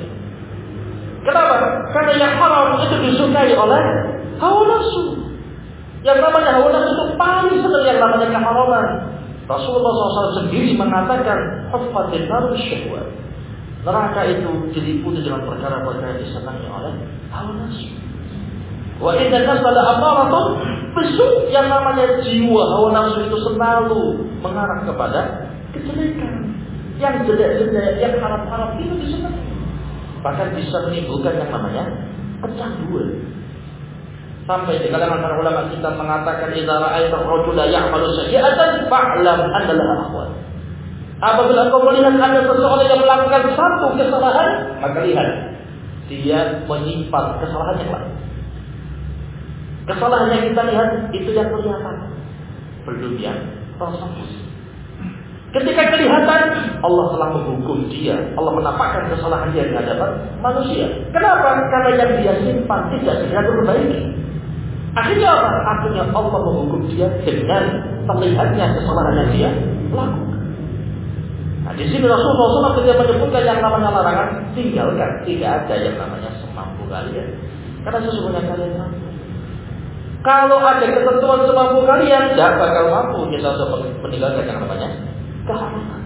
Kenapa? Karena yang haram itu disukai oleh hawa nafsu. Yang namanya hawa nafsu itu paling senang yang namanya keharaman. Rasulullah shallallahu alaihi wasallam sendiri mengatakan, "Haffatin nar syahwat." Neraka itu diliputi dengan perkara-perkara yang disenangi oleh hawa nafsu. Wa inna nafsa la'amaratun bisu, yang namanya jiwa hawa nafsu itu selalu mengarah kepada kejelekan. Yang jelek-jelek, yang haram-haram itu disenangi. Bahkan bisa menimbulkan yang namanya kecanduan. Sampai di kalangan para ulama kita mengatakan idza ra'aita ar-rajula ya'malu sayyi'atan fa'lam anna laha akhwat. Apabila kau melihat ada seseorang yang melakukan satu kesalahan, maka lihat dia menyimpan kesalahan yang lain. Kesalahan yang kita lihat itu yang kelihatan, belum yang tersembunyi. Ketika kelihatan, Allah telah menghukum dia, Allah menampakkan kesalahan dia di hadapan manusia. Kenapa? Karena yang dia simpan tidak segera diperbaiki. Akhirnya apa? Akhirnya Allah menghukum dia dengan terlihatnya kesalahan yang dia lakukan. Nah, di sini Rasulullah shallallahu alaihi wasallam ketika menyebutkan yang namanya larangan, tinggalkan. Tidak ada yang namanya semampu kalian. Karena sesungguhnya kalian mampu. Kalau ada ketentuan semampu kalian, tidak bakal mampu kita untuk meninggalkan yang namanya keharaman.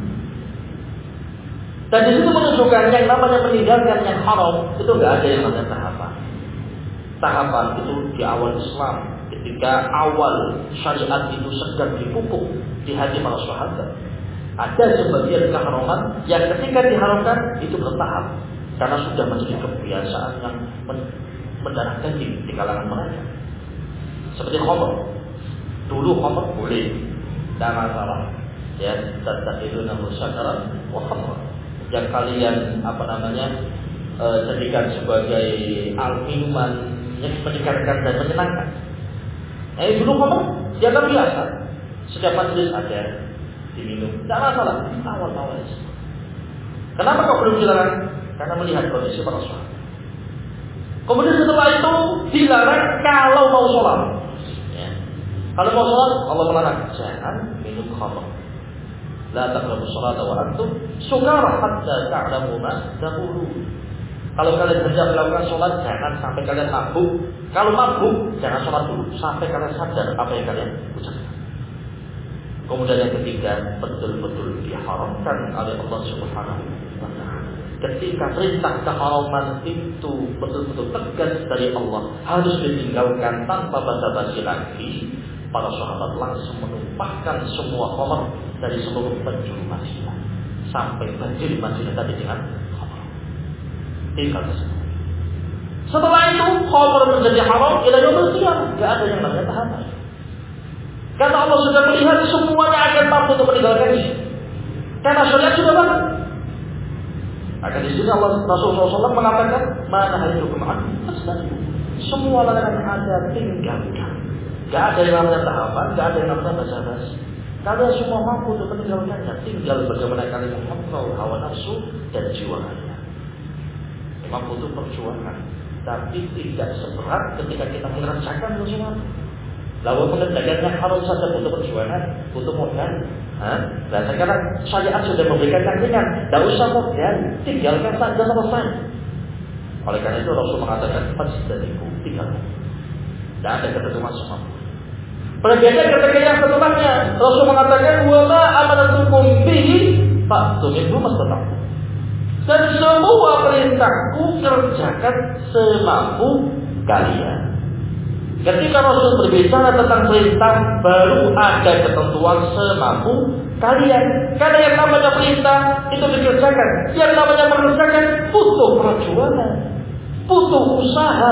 Dan di situ menunjukkan yang namanya meninggalkan yang haram itu tidak ada yang namanya tahapan. Tahapan itu di awal Islam, ketika awal syariat itu sedang dipupuk di hati para sahabat. Ada sebagian keharaman yang ketika diharamkan itu bertahap, karena sudah menjadi kebiasaan yang mendarah daging di kalangan mereka. Seperti khamr. Dulu khamr boleh, tidak masalah. Ya, tattakhiduna musyakaran wa khamr. Yang kalian apa namanya e, jadikan sebagai al minuman yang menyegarkan dan menyenangkan. Eh dulu khamr dianggap biasa. Setiap majelis ada diminum, tidak masalah. Awal-awal Islam. Kenapa kok belum dilarang? Karena melihat kondisi para sahabat. Kemudian setelah itu dilarang kalau mau sholat. Ya. Kalau mau sholat, Allah melarang jangan minum khamr. La taqrabu sholata wa antum sukara hatta ta'lamu ma taqulun. Kalau kalian hendak melakukan sholat, jangan sampai kalian mabuk. Kalau mabuk, jangan sholat dulu sampai kalian sadar apa yang kalian ucapkan. Kemudian yang ketiga, betul-betul diharamkan oleh Allah Subhanahu wa taala. Ketika perintah keharaman itu betul-betul tegas dari Allah, harus ditinggalkan tanpa basa-basi lagi. Para sahabat langsung menumpahkan semua khamr dari seluruh penjuru Madinah sampai banjir Madinah tadi dengan khamr. Tinggal semua. Setelah itu khamr menjadi haram ila yaumil qiyamah. Enggak ada yang namanya tahapan. Karena Allah sudah melihat semuanya akan mampu untuk meninggalkannya. Karena syariat sudah banget. Akan di sini Allah Rasulullah shallallahu alaihi wasallam mengatakan, "Mana hayyukum an fasdaqu." Semua larangan ada tinggalkan. Gak ada yang namanya tahapan, gak ada yang namanya basa-basi. Kalian semua mampu untuk meninggalkannya. Tinggal bagaimana kalian mengontrol hawa nafsu dan jiwa kalian. Memang butuh perjuangan, tapi tidak seberat ketika kita mengerjakan sesuatu. Lalu mengerjakan yang harus saja butuh perjuangan, butuh modal. Nah, sekarang syariat sudah memberikan yang ringan, tidak usah modal, tinggalkan saja selesai. Oleh karena itu Rasul mengatakan fajtanibu, tinggalkan. Tidak ada ketentuan semampu. Berbeda ketika yang setelahnya Rasul mengatakan wa ma amanatukum bihi fa'tu minhu mastata'tum. Dan semua perintahku kerjakan semampu kalian. Ketika Rasul berbicara tentang perintah, baru ada ketentuan semampu kalian. Karena yang namanya perintah itu dikerjakan, yang namanya mengerjakan butuh perjuangan, butuh usaha,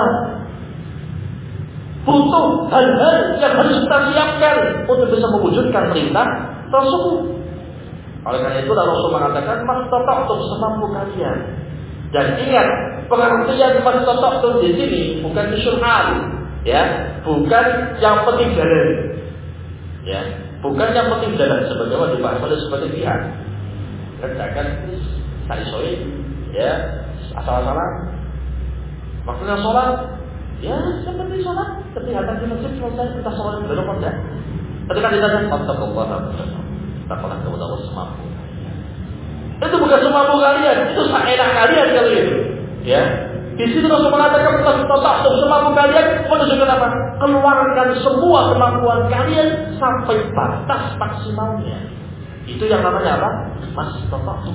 butuh hal-hal yang harus kita siapkan untuk bisa mewujudkan perintah tersebut. Oleh karena itu Rasul mengatakan mastata'tum, semampu kalian. Dan ingat, pengertian mastata'tum di sini bukan syur'an, ya, bukan yang penting jalan, ya, bukan yang penting jalan sebagaimana dibahas oleh sebagai pihak. Kerjakan tadi sore, ya, asal-asalan. Waktunya sholat, ya, seperti sholat, ketika datang di masjid selesai kita sholat belum ada. Ketika ditanya, fattaqullaha takutlah kepada Allah semampu. Itu bukan semampu kalian, itu seenak kalian kali itu, ya. Di sini Rasul mengatakan mastata'tum, semampu kalian menunjukkan apa? Keluarkan semua kemampuan kalian sampai batas maksimalnya. Itu yang namanya apa? Mastata'tum.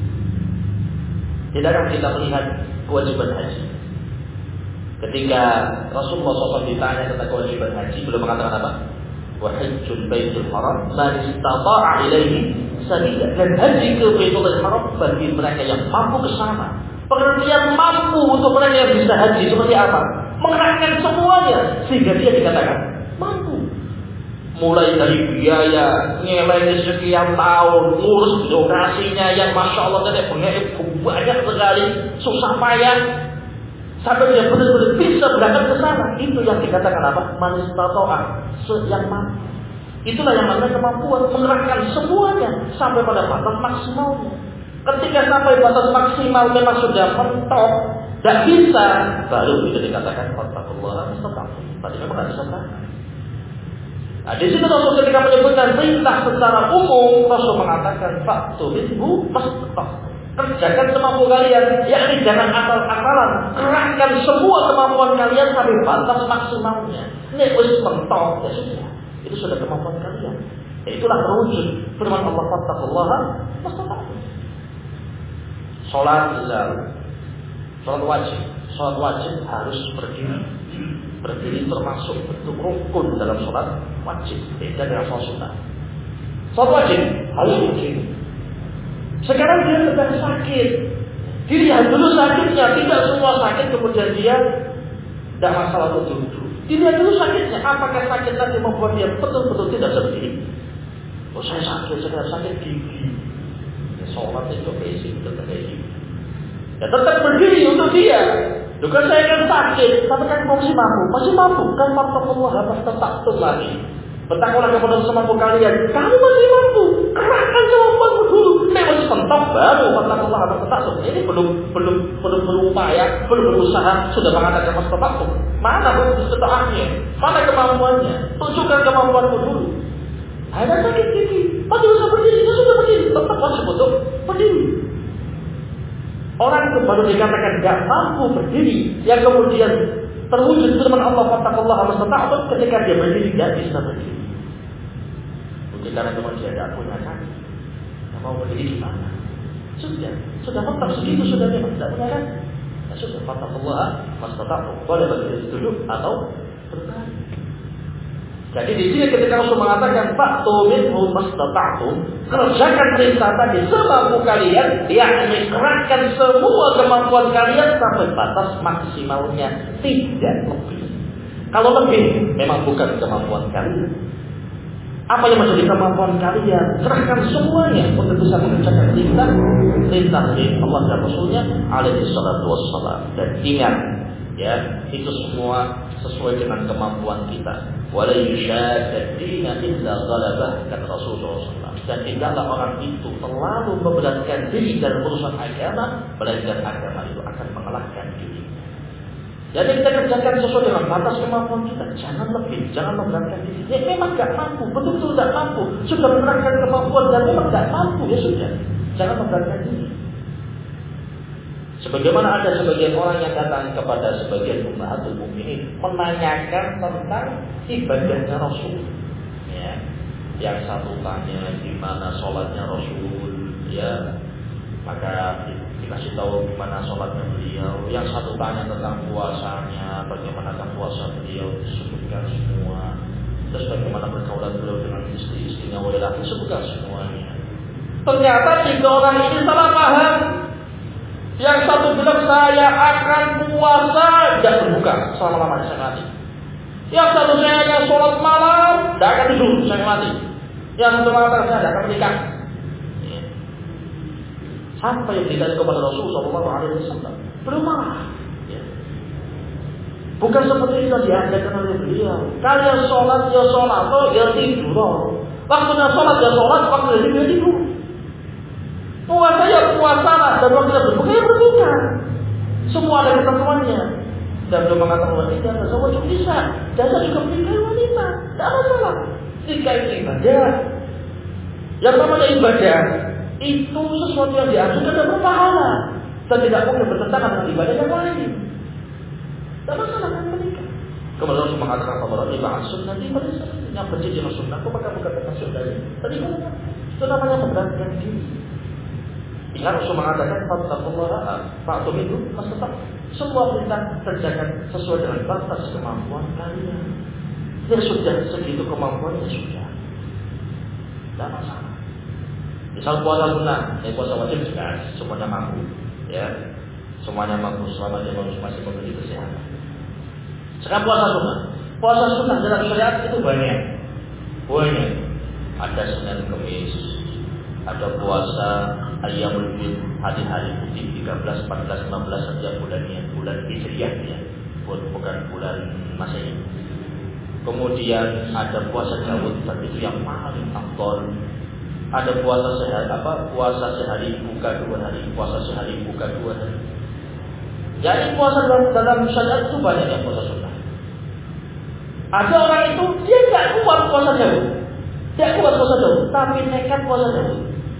Tidakkah kita melihat kewajiban haji? Ketika Rasulullah shallallahu alaihi wasallam ditanya tentang kewajiban haji, beliau mengatakan apa? Wa hajjul baitul haram man istata'a ilaihi sabila. Dan haji ke Baitul Haram bagi mereka yang mampu ke sana. Pengertian mampu untuk mereka yang bisa haji seperti apa? Mengerahkan semuanya sehingga dia dikatakan mampu. Mulai dari biaya nyewa sekian tahun, ngurus birokrasinya yang masya Allah tadi banyak sekali, susah payah, sampai dia benar-benar bisa berangkat ke sana. Itu yang dikatakan apa? Manistatoa, yang mampu. Itulah yang namanya kemampuan, mengerahkan semuanya sampai pada batas maksimalnya. Ketika sampai batas maksimal memang sudah mentok, tidak bisa, baru bisa dikatakan fattaqullaha mastata'tum. Tadi memang tidak bisa berangkat. Nah, di situ Rasul ketika menyebutkan perintah secara umum, Rasul mengatakan fa'tu minhu mastata'tum. Kerjakan semampu kalian, yakni jangan asal-asalan, kerahkan semua kemampuan kalian sampai batas maksimalnya. Ini wis mentok, ya sudah. Itu sudah kemampuan kalian. Ya, itulah terwujud firman Allah fattaqullaha mastata'tum. Sholat misal, sholat wajib, sholat wajib harus berdiri. Berdiri termasuk bentuk rukun dalam sholat wajib, beda dengan sholat sunnah. Sholat wajib harus berdiri. Sekarang dia sedang sakit, dilihat dulu sakitnya, tidak semua sakit kemudian dia tidak masalah untuk duduk. Dilihat dulu sakitnya, apakah sakit tadi membuat dia betul-betul tidak berdiri? Oh saya sakit, saya sakit gigi. Sholat itu basic, tetap basic. Ya tetap berdiri untuk dia. Bukan saya kan sakit, tapi kan masih mampu, masih mampu. Kan fattaqullaha mastata'tum lagi. Bertakwalah kepada semampu kalian. Kamu masih mampu, kerahkan semampu dulu. Ini masih mentok baru fattaqullaha mastata'tum. Ini belum belum belum berupaya, belum berusaha, sudah mengatakan mastata'tum. Mana bukti istita'ahnya? Mana kemampuannya? Tunjukkan kemampuanmu dulu. Ada sakit gigi, masih bisa berdiri, dia sudah berdiri, tetap masih butuh berdiri. Orang itu baru dikatakan tidak mampu berdiri, yang kemudian terwujud firman Allah fattaqullaha mastata'tum ketika dia berdiri tidak bisa berdiri. Mungkin karena cuma dia tidak punya kaki, tidak mau berdiri gimana? Sudah, sudah mentok segitu sudah memang tidak punya kaki. Ya sudah fattaqullaha mastata'tum, boleh berdiri duduk atau berbaring. Jadi di sini ketika Rasul mengatakan fa'tu minhu mastata'tum, kerjakan perintah tadi semampu kalian, yakni kerahkan semua kemampuan kalian sampai batas maksimalnya, tidak lebih. Kalau lebih memang bukan kemampuan kalian. Apa yang menjadi kemampuan kalian? Kerahkan semuanya untuk bisa mengerjakan perintah perintah dari Allah dan Rasulnya alaihi salatu wassalam. Dan ingat, ya, itu semua sesuai dengan kemampuan kita. Wala yushadda ad-dina illa ghalabah, kata Rasulullah shallallahu alaihi wasallam. Dan tidaklah orang itu terlalu memberatkan diri dalam urusan agama, melainkan agama itu akan mengalahkan diri. Jadi kita kerjakan sesuai dengan batas kemampuan kita. Jangan lebih, jangan memberatkan diri. Ya memang tidak mampu, betul-betul tidak mampu. Sudah menerapkan kemampuan dan memang tidak mampu, ya sudah. Jangan memberatkan diri. Sebagaimana ada sebagian orang yang datang kepada sebagian ummahatul mukminin menanyakan tentang ibadahnya Rasul. Ya. Yang satu tanya gimana sholatnya Rasul, ya. Maka dikasih tahu gimana sholatnya beliau. Yang satu tanya tentang puasanya, bagaimana puasa beliau, disebutkan semua. Terus bagaimana pergaulan beliau dengan istri-istrinya, wala disebutkan semuanya. Ternyata tiga orang ini salah paham. Yang satu bilang saya akan puasa tidak berbuka selama-lamanya saya mati. Yang satu saya akan sholat malam tidak akan tidur saya mati. Yang satu mengatakan saya tidak akan menikah. Apa yang ditanya kepada Rasulullah shallallahu alaihi wasallam? Belum marah. Ya. Bukan seperti itu diajarkan oleh beliau. Kalian sholat ya sholat, oh ya tidur. Waktunya sholat ya sholat, waktunya tidur ya tidur. Puasa ya puasa lah, dan waktunya berbuka ya berbuka. Semua ada ketentuannya. Dan beliau mengatakan wanita ada sama juga bisa. Dan saya juga menikahi wanita, tidak masalah. Nikah itu ibadah. Yang namanya ibadah itu sesuatu yang diajukan dan berpahala dan tidak mungkin bertentangan dengan ibadah yang lain. Tidak masalah kan menikah. Kemudian Rasul mengatakan bahwa ibadah sunnah itu yang benci dengan sunnah, maka bukan tentang sunnah ini. Tadi kan itu namanya memberatkan diri. Ingat Rasul mengatakan fattaqullaha fa'tum itu tetap semua perintah kerjakan sesuai dengan batas kemampuan kalian. Ya sudah segitu kemampuannya sudah. Tidak masalah. Misal puasa sunnah, ya puasa wajib jelas, semuanya mampu, ya, semuanya mampu selama dia masih memiliki kesehatan. Sekarang puasa sunnah, puasa sunnah dalam syariat itu banyak, banyak. Ada Senin Kemis, ada puasa Ayyamul Bid, hari-hari putih tiga belas, empat belas, lima belas setiap bulannya, bulan Hijriah ya, bukan bulan Masehi. Kemudian ada puasa Daud, dan itu yang paling afdal. Ada puasa sehari apa? Puasa sehari buka dua hari, puasa sehari buka dua hari. Jadi puasa dalam, dalam syariat itu banyak yang puasa sunnah. Ada orang itu dia tidak kuat puasa jauh, tidak kuat puasa jauh, tapi nekat puasa jauh.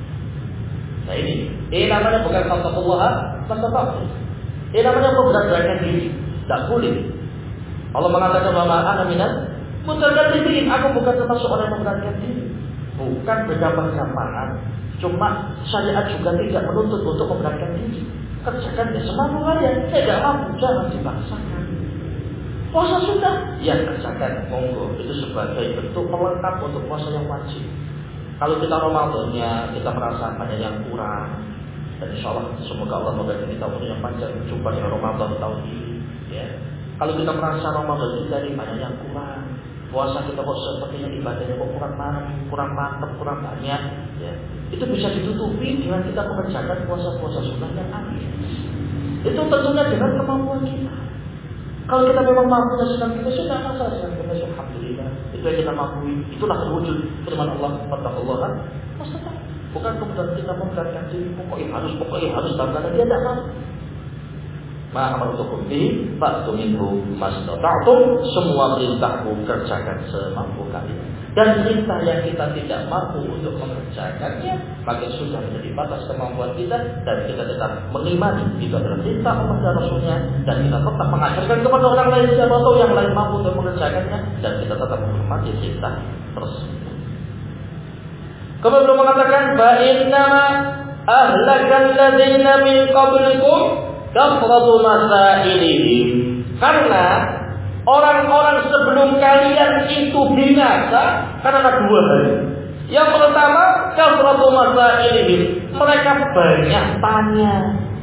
Nah ini, ini namanya bukan fattaqullaha mastata'tum. Ini namanya memberat-beratkan diri, tidak boleh. Allah mengatakan bahwa ana minal mutaqaddimin, aku bukan termasuk orang yang memberatkan diri. Bukan bergampang-gampangan. Cuma syariat juga tidak menuntut untuk memberatkan diri. Kerjakan ya semampu kalian. Saya tidak mampu, jangan dipaksakan. Puasa sunnah, ya kerjakan, monggo. Itu sebagai bentuk pelengkap untuk puasa yang wajib. Kalau kita Ramadannya kita merasa banyak yang kurang, dan insya Allah semoga Allah memberikan kita umur yang panjang jumpa dengan Ramadan tahun ini. Ya. Kalau kita merasa Ramadan kita ini banyak yang kurang, puasa kita kok sepertinya ibadahnya kok kurang mantap, kurang mantap, kurang banyak, ya. Itu bisa ditutupi dengan kita mengerjakan puasa-puasa sunnah yang aneh. Itu tentunya dengan kemampuan kita. Kalau kita memang mampu dan sedang kita sudah masalah sedang kita alhamdulillah. Itu yang kita mampu. Itulah terwujud firman Allah fattaqullaha mastata'tum. Bukan kemudian kita memberatkan diri, pokoknya harus, pokoknya harus dalam keadaan dia tidak mampu. Ma'amartukum bi fa'tu minhu mastata'tum. Semua perintahku kerjakan semampu kalian. Dan perintah yang kita tidak mampu untuk mengerjakannya, maka sudah menjadi batas kemampuan kita, dan kita tetap mengimani itu adalah perintah Allah dan Rasulnya, dan kita tetap mengajarkan kepada orang lain siapa tahu yang lain mampu untuk mengerjakannya, dan kita tetap menghormati perintah tersebut. Kemudian mengatakan fa'innama ahlakal ladzina min qablikum kathratu masailihim. Karena orang-orang sebelum kalian itu binasa karena dua hal. Yang pertama, kathratu masailihim, mereka banyak tanya.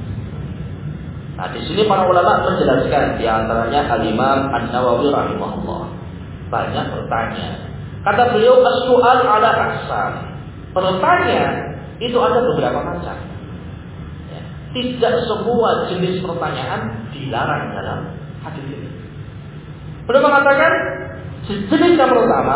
Nah, di sini para ulama menjelaskan, di antaranya Al-Imam An-Nawawi rahimahullah, banyak bertanya. Kata beliau, as-su'al ala aqsam. Bertanya itu ada beberapa macam. Ya. Tidak semua jenis pertanyaan dilarang dalam hadis ini. Beliau mengatakan jenis yang pertama,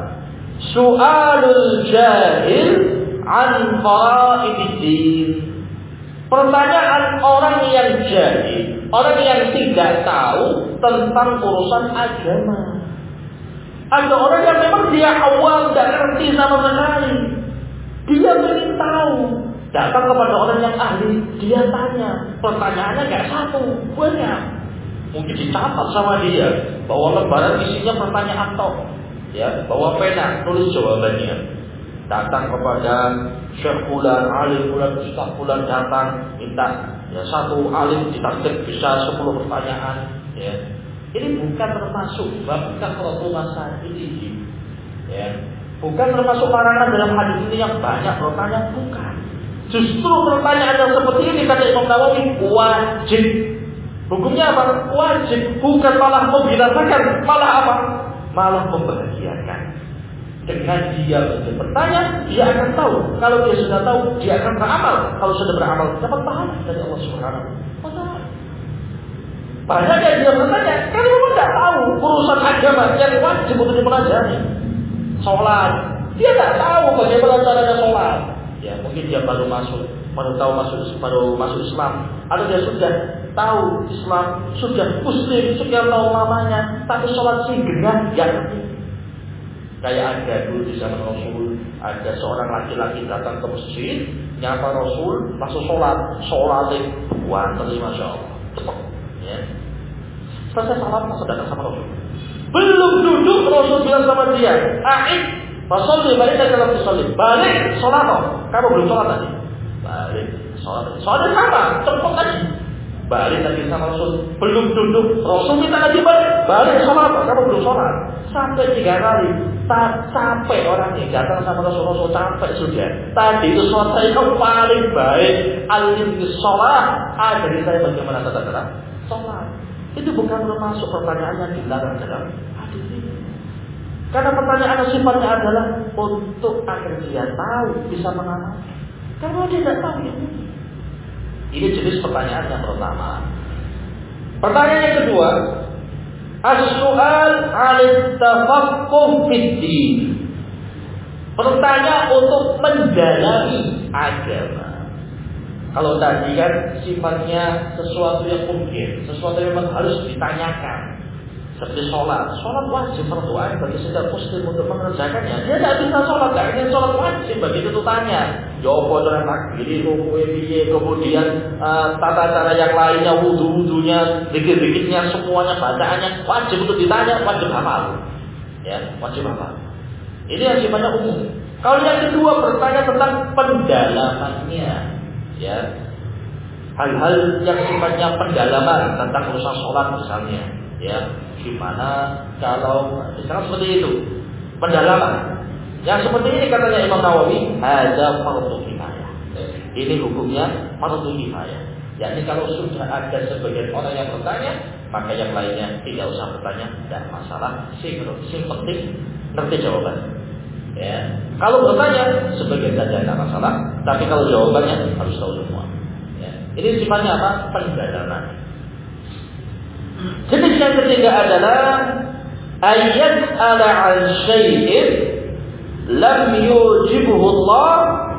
su'alul jahil an fara'iddin. Pertanyaan orang yang jahil, orang yang tidak tahu tentang urusan agama. Ada orang yang memang dia awam, tidak ngerti sama sekali. Dia ingin tahu Datang kepada orang yang ahli, dia tanya. Pertanyaannya nggak satu, banyak. Mungkin dicatat sama dia bahwa lembaran isinya pertanyaan tok, ya, bawa pena, tulis jawabannya. Datang kepada Syekh Fulan, alim Fulan, Ustaz Fulan datang, minta ya satu alim ditarget bisa sepuluh pertanyaan, ya. Ini bukan termasuk bukan suatu masa ini, ya. Bukan termasuk larangan dalam hadis ini yang banyak bertanya, bukan. Justru pertanyaan yang seperti ini kata Imam Nawawi wajib. Hukumnya apa? Wajib, bukan malah membinasakan, malah apa? Malah membahagiakan. Dengan dia bertanya, dia akan tahu. Kalau dia sudah tahu, dia akan beramal. Kalau sudah beramal, dapat pahala dari Allah Subhanahu wa taala. Banyaknya dia bertanya, karena memang tidak tahu urusan agama yang wajib untuk dipelajari. Sholat, dia tidak tahu bagaimana caranya sholat. Ya, mungkin dia baru masuk, baru tahu masuk, baru masuk Islam. Atau dia sudah tahu Islam, sudah Muslim, sudah tahu lamanya, tapi sholat sih genah, ya. Kayak ada dulu di zaman Rasul, ada seorang laki-laki datang ke masjid, nyapa Rasul, langsung sholat, sholatin, wah terima masya Allah, cepat, ya. Selesai salat, langsung datang sama Rasul. Belum duduk, Rasul bilang sama dia, A'id, Rasul balik dari dalam sholat, balik sholat toh, kamu belum sholat tadi, balik sholat, sholatnya sama, cepat lagi. Balik lagi sama Rasul, belum duduk, Rasul minta lagi balik, balik sholat, kamu belum sholat, sampai tiga kali, tak capek orang ini datang sama Rasul, Rasul capek sudah. Tadi itu sholat saya yang paling baik, alim di sholat, ada di saya bagaimana tata cara sholat. Itu bukan termasuk pertanyaan yang dilarang dalam hadis ini. Karena pertanyaan sifatnya adalah untuk agar dia tahu, bisa mengamalkan. Karena dia tidak tahu ya. Ini jenis pertanyaan yang pertama. Pertanyaan yang kedua, as-su'al 'ala-tafaqquh fid-din. Bertanya untuk mendalami agama. Kalau tadi kan sifatnya sesuatu yang mungkin, sesuatu yang memang harus ditanyakan. Seperti sholat, sholat wajib fardu ain bagi setiap muslim untuk mengerjakannya. Dia tidak bisa sholat, tidak ingin sholat wajib bagi itu tanya. Jawab dengan takbir, rukuk, piye, kemudian uh, tata cara yang lainnya, wudu-wudunya, zikir-zikirnya, semuanya bacaannya wajib untuk ditanya, wajib hafal. Ya, wajib hafal. Ini yang sifatnya umum. Kalau yang kedua bertanya tentang pendalamannya, ya, hal-hal yang sifatnya pendalaman tentang urusan sholat misalnya, ya. Gimana kalau misalnya seperti itu pendalaman yang seperti ini katanya Imam Nawawi ada fardu kifayah. Ini hukumnya fardu kifayah. Yakni kalau sudah ada sebagian orang yang bertanya, maka yang lainnya tidak usah bertanya, tidak masalah. Sing penting ngerti jawaban. Ya. Kalau bertanya sebagian saja tidak masalah, tapi kalau jawabannya harus tahu semua. Ya. Ini sifatnya apa? Pendalaman. Jenis yang ketiga adalah ayat ala al syai'in lam yujibuhu Allah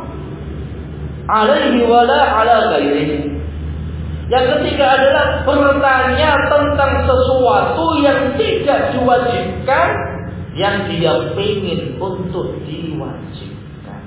alaihi wala ala ghairihi. Yang ketiga adalah bertanya tentang sesuatu yang tidak diwajibkan, yang dia ingin untuk diwajibkan.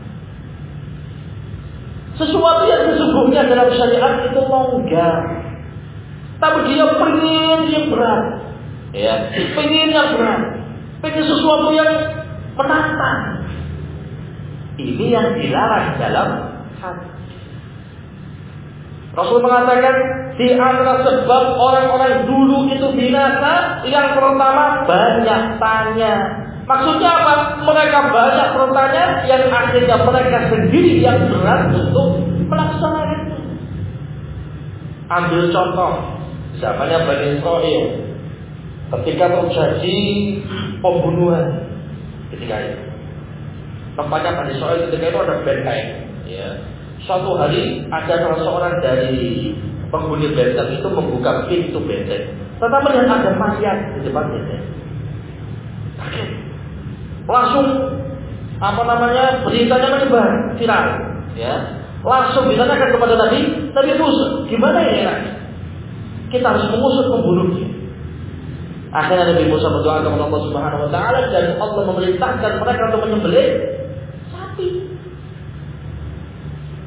Sesuatu yang sesungguhnya dalam syariat itu longgar, tapi dia pengen yang berat, ya, pengen yang berat, pengen sesuatu yang menantang. Ini yang dilarang dalam hadis. Rasul mengatakan di antara sebab orang-orang dulu itu binasa, yang pertama banyak tanya. Maksudnya apa? Mereka banyak bertanya, yang akhirnya mereka sendiri yang berat untuk melaksanakannya. Ambil contoh zamannya Bani Israil, ketika terjadi pembunuhan ketika itu. Tempatnya Bani Israil ketika itu ada benteng. Ya. Suatu hari ada salah seorang dari penghuni benteng itu membuka pintu benteng, tetapi melihat ada mayat di depan benteng. Kaget. Langsung apa namanya beritanya menyebar viral. Ya. Langsung ditanyakan kepada Nabi, Nabi Musa, gimana ini enaknya? Kita harus mengusut membunuhnya. Akhirnya Nabi Musa berdoa kepada Allah Subhanahu wa taala dan Allah memerintahkan mereka untuk menyembelih sapi.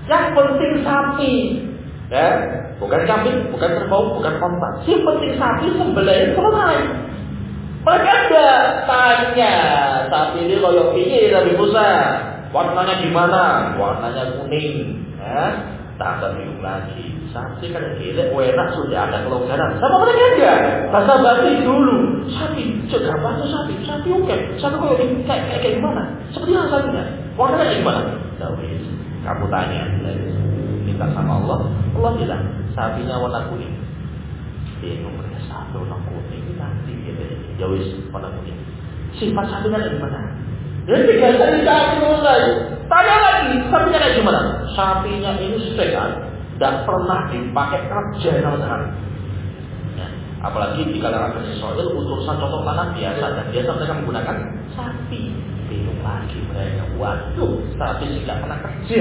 Yang penting sapi. Ya, bukan kambing, bukan kerbau, bukan onta. Yang penting sapi sembelih selesai. Mereka ada tanya, sapi ini loyok piye Nabi Musa. Warnanya gimana? Warnanya kuning. Ya, tak ada bingung lagi. Sapi kan gilek, enak sudah ada kelonggaran. Sama mereka aja. Bahasa basi dulu. Sapi, coba bahasa sapi. Sapi oke. Okay. Sapi kok kayak kayak kayak gimana? Seperti apa sapinya? Warnanya gimana? Dawis. Kamu tanya. Minta sama Allah. Allah bilang, sapinya warna kuning. Bingung mereka sapi warna kuning nanti gitu. Dawis warna kuning. Sifat sapinya kayak gimana? Dia tiga kali sapi mulai. Tanya lagi, sapinya kayak gimana? Sapinya ini sehat. Tidak pernah dipakai kerja sama sekali. Ya, apalagi di kalangan Bani Israil utusan contoh tanah biasa dan biasa mereka menggunakan sapi. Bingung lagi mereka. Waduh, sapi sih tidak pernah kerja.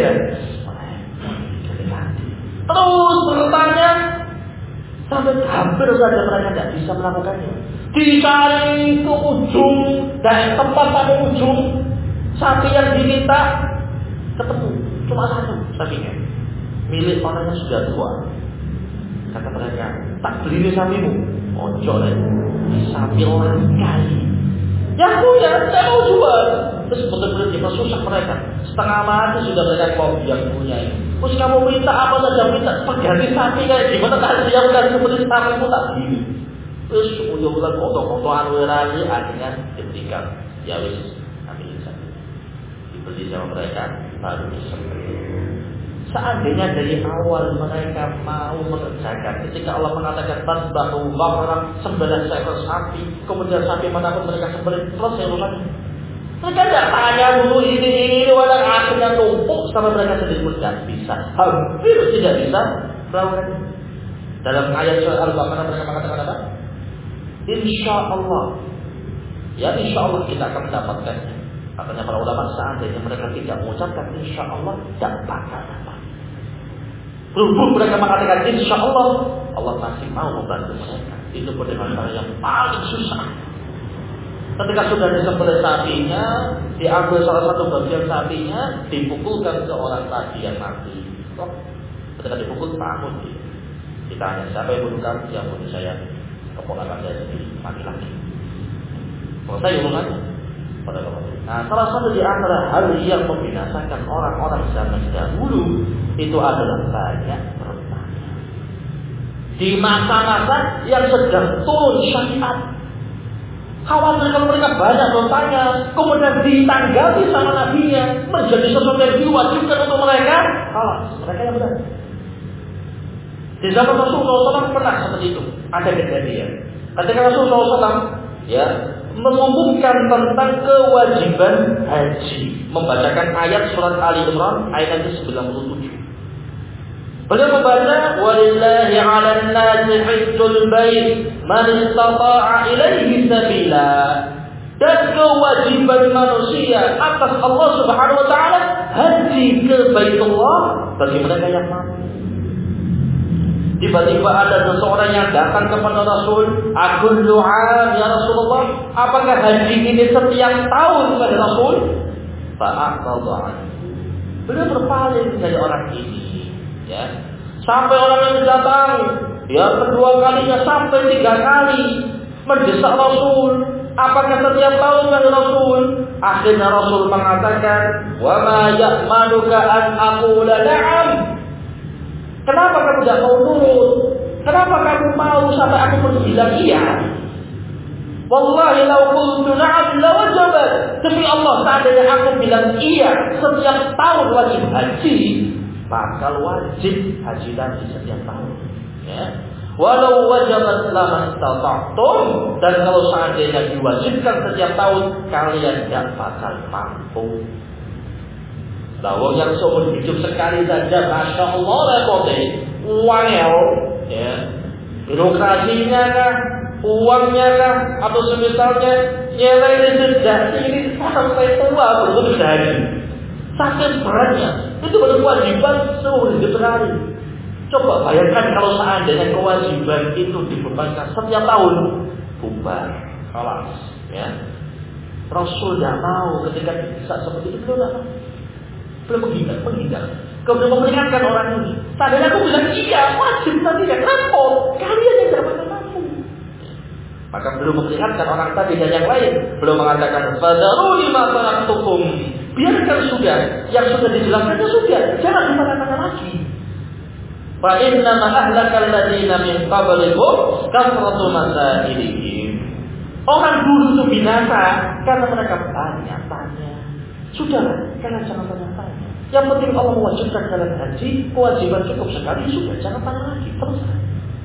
Terus bertanya sampai hampir saja mereka tidak bisa melakukannya. Dicari ke ujung dan tempat sampai ujung sapi yang diminta ketemu cuma satu sapinya. Milik orang yang sudah tua. Kata mereka, tak beli ini sapimu. Ojo deh, sapi langkai. Yang punya, saya mau jual. Terus betul-betul dipersusah mereka. Setengah mati sudah mereka mau yang punya ini. Terus kamu minta apa saja minta pengganti sapi kayak gimana? Kasih yang udah seperti sapimu tak beli. Terus ujung-ujung foto-fotoan werani akhirnya diberikan. Ya wis, ambil sapi. Dibeli sama mereka, baru disembelih. Seandainya dari awal mereka mau mengerjakan, ketika Allah mengatakan tasbahu baqarah, sembelih seekor sapi, kemudian sapi manapun mereka sembelih, selesai urusannya. Mereka tidak tanya dulu ini ini, walau akhirnya tumpuk sama mereka sendiri pun tidak bisa, hampir tidak bisa melakukannya. Dalam ayat surah Al-Baqarah mereka mengatakan apa? Insya Allah, ya insya Allah kita akan mendapatkannya. Katanya para ulama, seandainya mereka tidak mengucapkan insya Allah, tidak bakal dapat. Berhubung mereka mengatakan insya Allah, Allah masih mau membantu mereka. Itu dengan cara yang paling susah. Ketika sudah disembelih sapinya, diambil salah satu bagian sapinya, dipukulkan ke orang tadi yang mati. Oh, ketika dipukul bangun dia. Ditanya siapa yang bunuh kamu? Yang bunuh saya, keponakan saya sendiri, mati lagi. Selesai hubungannya. Nah, salah satu di antara hal yang membinasakan orang-orang zaman dahulu itu adalah banyak bertanya. Di masa-masa yang sedang turun syariat, khawatir kalau mereka banyak bertanya, kemudian ditanggapi sama nabinya menjadi sesuatu yang diwajibkan untuk mereka, kalah mereka yang benar. Di zaman Rasulullah shallallahu alaihi wasallam pernah seperti itu. Ada kejadian. Ketika Rasulullah shallallahu alaihi wasallam ya mengumumkan tentang kewajiban haji, membacakan ayat surat Ali Imran ayat sembilan puluh tujuh. Beliau membaca walillahi 'alan nasi hajjul bait man istata'a ilaihi sabila. Dan kewajiban manusia atas Allah Subhanahu wa taala haji ke Baitullah bagi mereka yang mampu. Tiba-tiba ada seseorang yang datang kepada Rasul, "Akullu 'am ya Rasulullah, apakah haji ini setiap tahun kepada Rasul?" Fa'aqadha. Beliau berpaling dari orang ini, ya. Sampai orang yang datang, ya kedua kalinya sampai tiga kali mendesak Rasul, apakah setiap tahun kepada Rasul? Akhirnya Rasul mengatakan, "Wa ma ya'manuka an aqula na'am." Kenapa kamu tidak mau nurut? Kenapa kamu mau sampai aku pun bilang iya? Wallahi law qultu na'am la wajabat. Demi Allah, seandainya aku bilang iya setiap tahun wajib haji, bakal wajib haji lagi setiap tahun. Ya. Walau wajabat lama istata'tum, dan kalau seandainya diwajibkan setiap tahun, kalian tidak bakal mampu. Lawang yang seumur hidup sekali saja, masya Allah repotnya, uangnya, ya, birokrasinya kah, uangnya kah, atau semisalnya nyelai sejak ini sampai tua belum bisa haji. Sakit beratnya, itu baru kewajiban seumur hidup sekali. Coba bayangkan kalau seandainya kewajiban itu dibebankan setiap tahun, bubar, kalas, ya. Rasul tidak mau ketika bisa seperti itu, belum apa? Belum menghindar, menghindar. Kau sudah memperingatkan orang ini. Seandainya aku bilang iya, wajib tadi ya, repot. Kalian yang tidak pernah mampu. Maka belum memperingatkan orang tadi dan yang lain. Belum mengatakan, fadaruni ma taraktukum. Biarkan sudah. Yang sudah dijelaskan itu sudah. Jangan ditanyakan lagi. Fa inna ma ahlakal ladzina min qablikum kasratu masailihim. Orang dulu itu binasa karena mereka banyak tanya. Sudahlah, kalian jangan tanya-tanya. Yang penting Allah mewajibkan kalian haji, kewajiban cukup sekali, sudah jangan tanya lagi, selesai.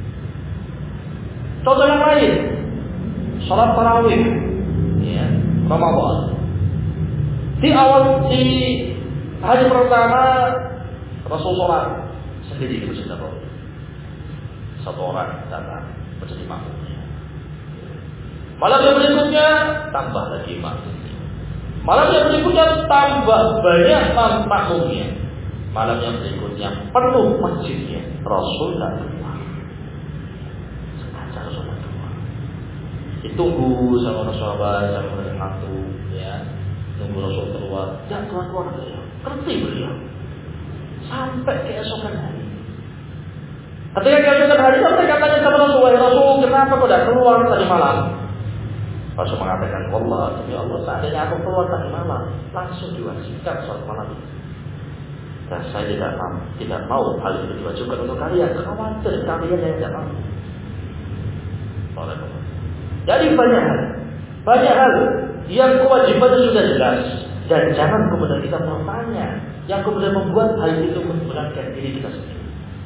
Contoh yang lain, sholat tarawih, ya, Ramadan. Di awal di hari pertama Rasul sholat sendiri di Masjid Nabawi. Satu orang datang menjadi makmumnya. Malam yang berikutnya tambah lagi makmumnya. Malam yang berikutnya tambah banyak makmumnya. Malam yang berikutnya penuh masjidnya. Rasul tak keluar. Sengaja Rasul tak keluar. Ditunggu sama orang sahabat, sama orang satu, ya. Tunggu Rasul keluar. Jangan keluar-keluar beliau. Kerti beliau. Sampai keesokan hari. Ketika keesokan hari, mereka tanya sama Rasul, wahai Rasul, kenapa kau tidak keluar tadi malam? Rasul mengatakan, Allah, demi Allah, seandainya aku keluar tadi malam, langsung diwajibkan sholat malam itu. Dan saya tidak mau, tidak mau hal itu diwajibkan untuk kalian. Khawatir kalian yang tidak mau. Jadi banyak hal, banyak hal yang kewajibannya sudah jelas. Dan jangan kemudian kita bertanya, yang kemudian membuat hal itu memberatkan diri kita sendiri.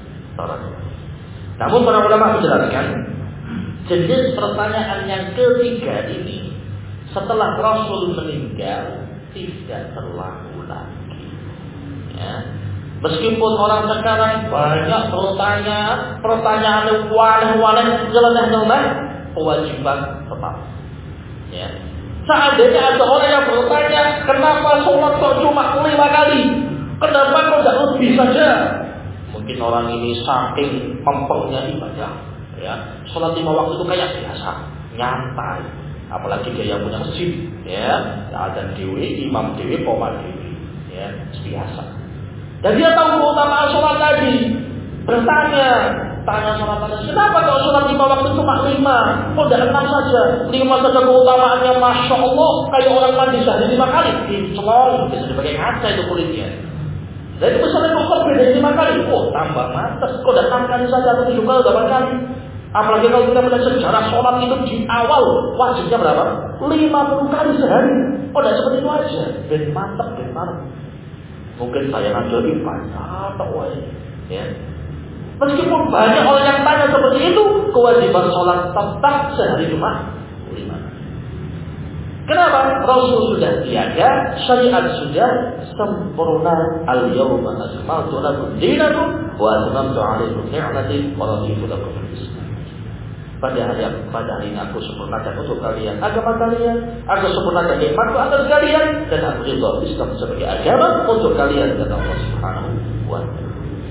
Namun para ulama menjelaskan, jenis pertanyaan yang ketiga ini setelah Rasul meninggal tidak berlaku lagi. Ya. Meskipun orang sekarang banyak bertanya, pertanyaan walah-walah jelas-jelas, kewajiban tetap. Ya. Seandainya ada orang yang bertanya, kenapa sholat kok cuma lima kali? Kenapa kok tidak lebih saja? Mungkin orang ini saking mempengnya ibadah. Ya, sholat lima waktu itu kayak biasa, nyantai. Apalagi dia yang punya masjid, ya, ada dewi, imam dewi, koma dewi, ya, biasa. Dan dia tahu keutamaan sholat tadi. Bertanya, tanya sholat tadi, kenapa kalau sholat lima waktu cuma lima? Kok tidak enam saja? Lima saja keutamaannya, masya Allah, kayak orang mandi sehari lima kali. Dicelong, bisa dipakai kaca itu kulitnya. Jadi misalnya kok beda lima kali, oh tambah mantas. Kok tidak enam kali saja atau tujuh kali, delapan kali? Apalagi kalau kita melihat sejarah sholat itu di awal wajibnya berapa? lima puluh kali sehari. Oh, tidak seperti itu aja. Ben mantap, ben mantap. Mungkin saya ngajari banyak tak wajib. Ya. Meskipun banyak orang yang tanya seperti itu, kewajiban sholat tetap sehari cuma lima. Kenapa? Rasul sudah tiada, syariat sudah sempurna. Al-yawma akmaltu lakum dinakum wa atmamtu 'alaikum ni'mati wa raditu lakum al-Islam. Pada hari pada hari ini aku sempurnakan untuk kalian agama kalian, aku sempurnakan nikmatku atas kalian, dan aku ridha Islam sebagai agama untuk kalian, kata Allah Subhanahu wa taala.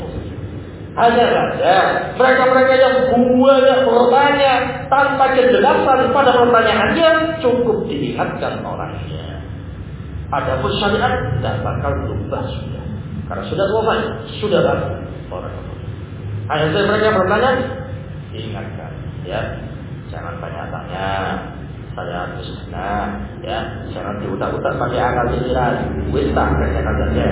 Hanya saja mereka-mereka yang banyak bertanya tanpa kejelasan pada pertanyaannya, cukup dilihatkan orangnya. Adapun syariat tidak bakal berubah sudah, karena sudah selesai, sudah baru orang. Hanya saja mereka bertanya, ingatkan. Ya, jangan tanya-tanya. Saya harus mana? Ya, jangan diutak-utak pakai akal pikiran. Wis tak kerjakan saja.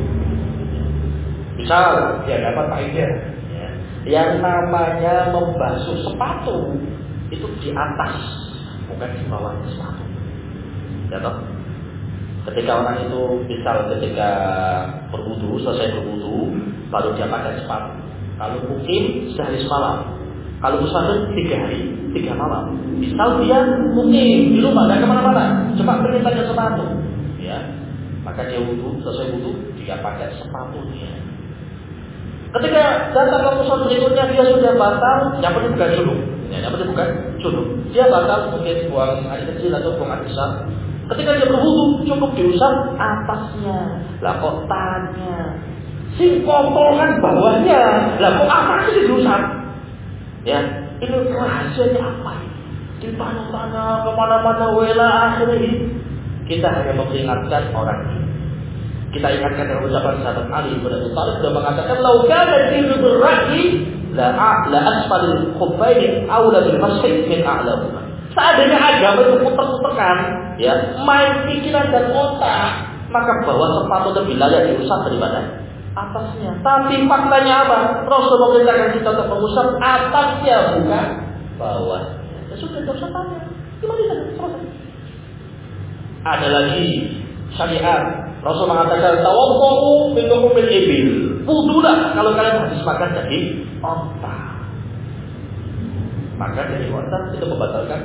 Misal dia dapat faedah, ya, yang namanya membasuh sepatu itu di atas, bukan di bawah sepatu. Ya toh? Ketika orang itu misal ketika berwudu, selesai berwudu, baru dia pakai sepatu. Kalau mukim sehari semalam. Kalau musafir tiga hari, tiga malam. Misal dia mungkin di rumah, tidak kemana-mana, cuma pengen pakai sepatu, ya, maka dia wudhu, selesai wudhu, dia pakai sepatunya. Ketika datang ke musafir berikutnya, dia sudah batal, yang penting bukan junub, ya, yang penting bukan junub. Dia batal mungkin buang air kecil atau buang air besar. Ketika dia berwudhu, cukup diusap atasnya. Lah kok tanya, si kotor kan bawahnya, lah kok atasnya diusap? Ya, ini rahasianya apa ini? Di mana-mana, kemana-mana, wela akhirnya kita hanya memperingatkan orang ini. Kita ingatkan dengan ucapan sahabat Ali bin Abi Thalib sudah mengatakan, "Lau kana dinu birra'yi la la asfalil khuffaini aula bil masjid min a'lahuma." Seandainya agama itu putar-putarkan, ya, main pikiran dan otak, maka bawah sepatu lebih layak diusap daripada atasnya. Tapi faktanya apa? Rasul memerintahkan kita untuk mengusap atasnya, bukan bawah. Ya sudah, tidak usah tanya. Gimana saja, selesai. Ada lagi syariat. Rasul mengatakan, tawaddu min luhumil ibil. Wudulah kalau kalian habis makan dari onta. Maka dari onta itu membatalkan.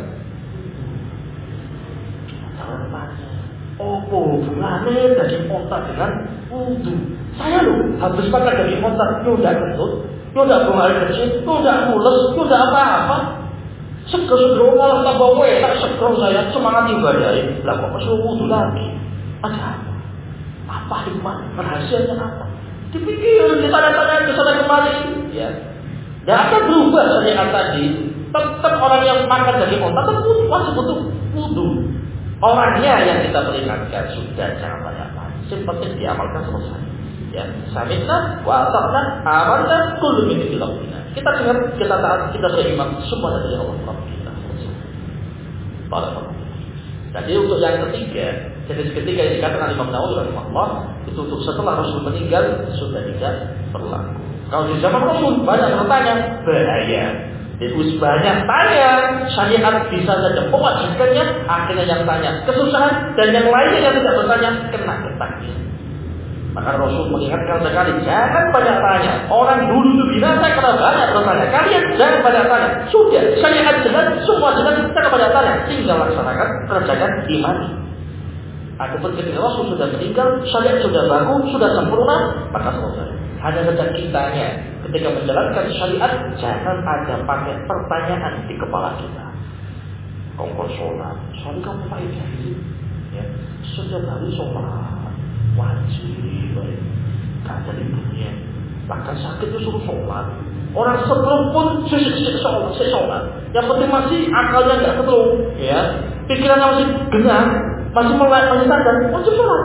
Jangan tanya. Apa hubungannya dari onta dengan wudu? Saya loh habis makan dari onta, tidak kentut, tidak buang air kecil, tidak mules, tidak apa-apa. Seger-seger malah tambah enak, seger saya semangat ibadah. Lah kok masih wudu lagi? Ada apa? Apa hikmah? Rahasianya apa? Dipikir, ditanya-tanya ke sana kemari, ya. Tidak akan berubah syariat tadi. Tetap orang yang makan dari onta tetap masih butuh wudu. Orangnya yang kita peringatkan sudah jangan banyak-banyak. Yang penting diamalkan selesai. Ya, samina wa ata'na amanna kullu min indillah. Kita dengar, kita taat, kita beriman semua dari Allah kita. Barakallahu. Jadi untuk yang ketiga, jenis ketiga yang dikatakan Imam Nawawi rahimahullah itu untuk setelah Rasul meninggal sudah tidak berlaku. Kalau di zaman Rasul banyak bertanya, bahaya. Itu banyak tanya, syariat bisa saja mewajibkannya, akhirnya yang tanya kesusahan dan yang lainnya yang tidak bertanya kena ketakdir. Maka Rasul mengingatkan sekali, jangan banyak tanya. Orang dulu itu binasa karena banyak bertanya. Kalian jangan banyak tanya. Sudah, syariat jelas, semua jelas, jangan banyak tanya. Tinggal laksanakan, kerjakan, imani. Adapun ketika Rasul sudah meninggal, syariat sudah baku, sudah sempurna, maka selesai. Hanya saja kitanya, ketika menjalankan syariat, jangan ada pakai pertanyaan di kepala kita. Kongkol sholat, sholat kamu faedah ini. Ya, setiap hari sholat. Wajib, gak ada liburnya. Bahkan sakit itu suruh sholat. Orang sebelum pun sisik-sisik sholat, sisik sholat. Yang penting masih akalnya gak ketemu, ya. Pikirannya masih genap, masih melek, masih sadar, wajib sholat.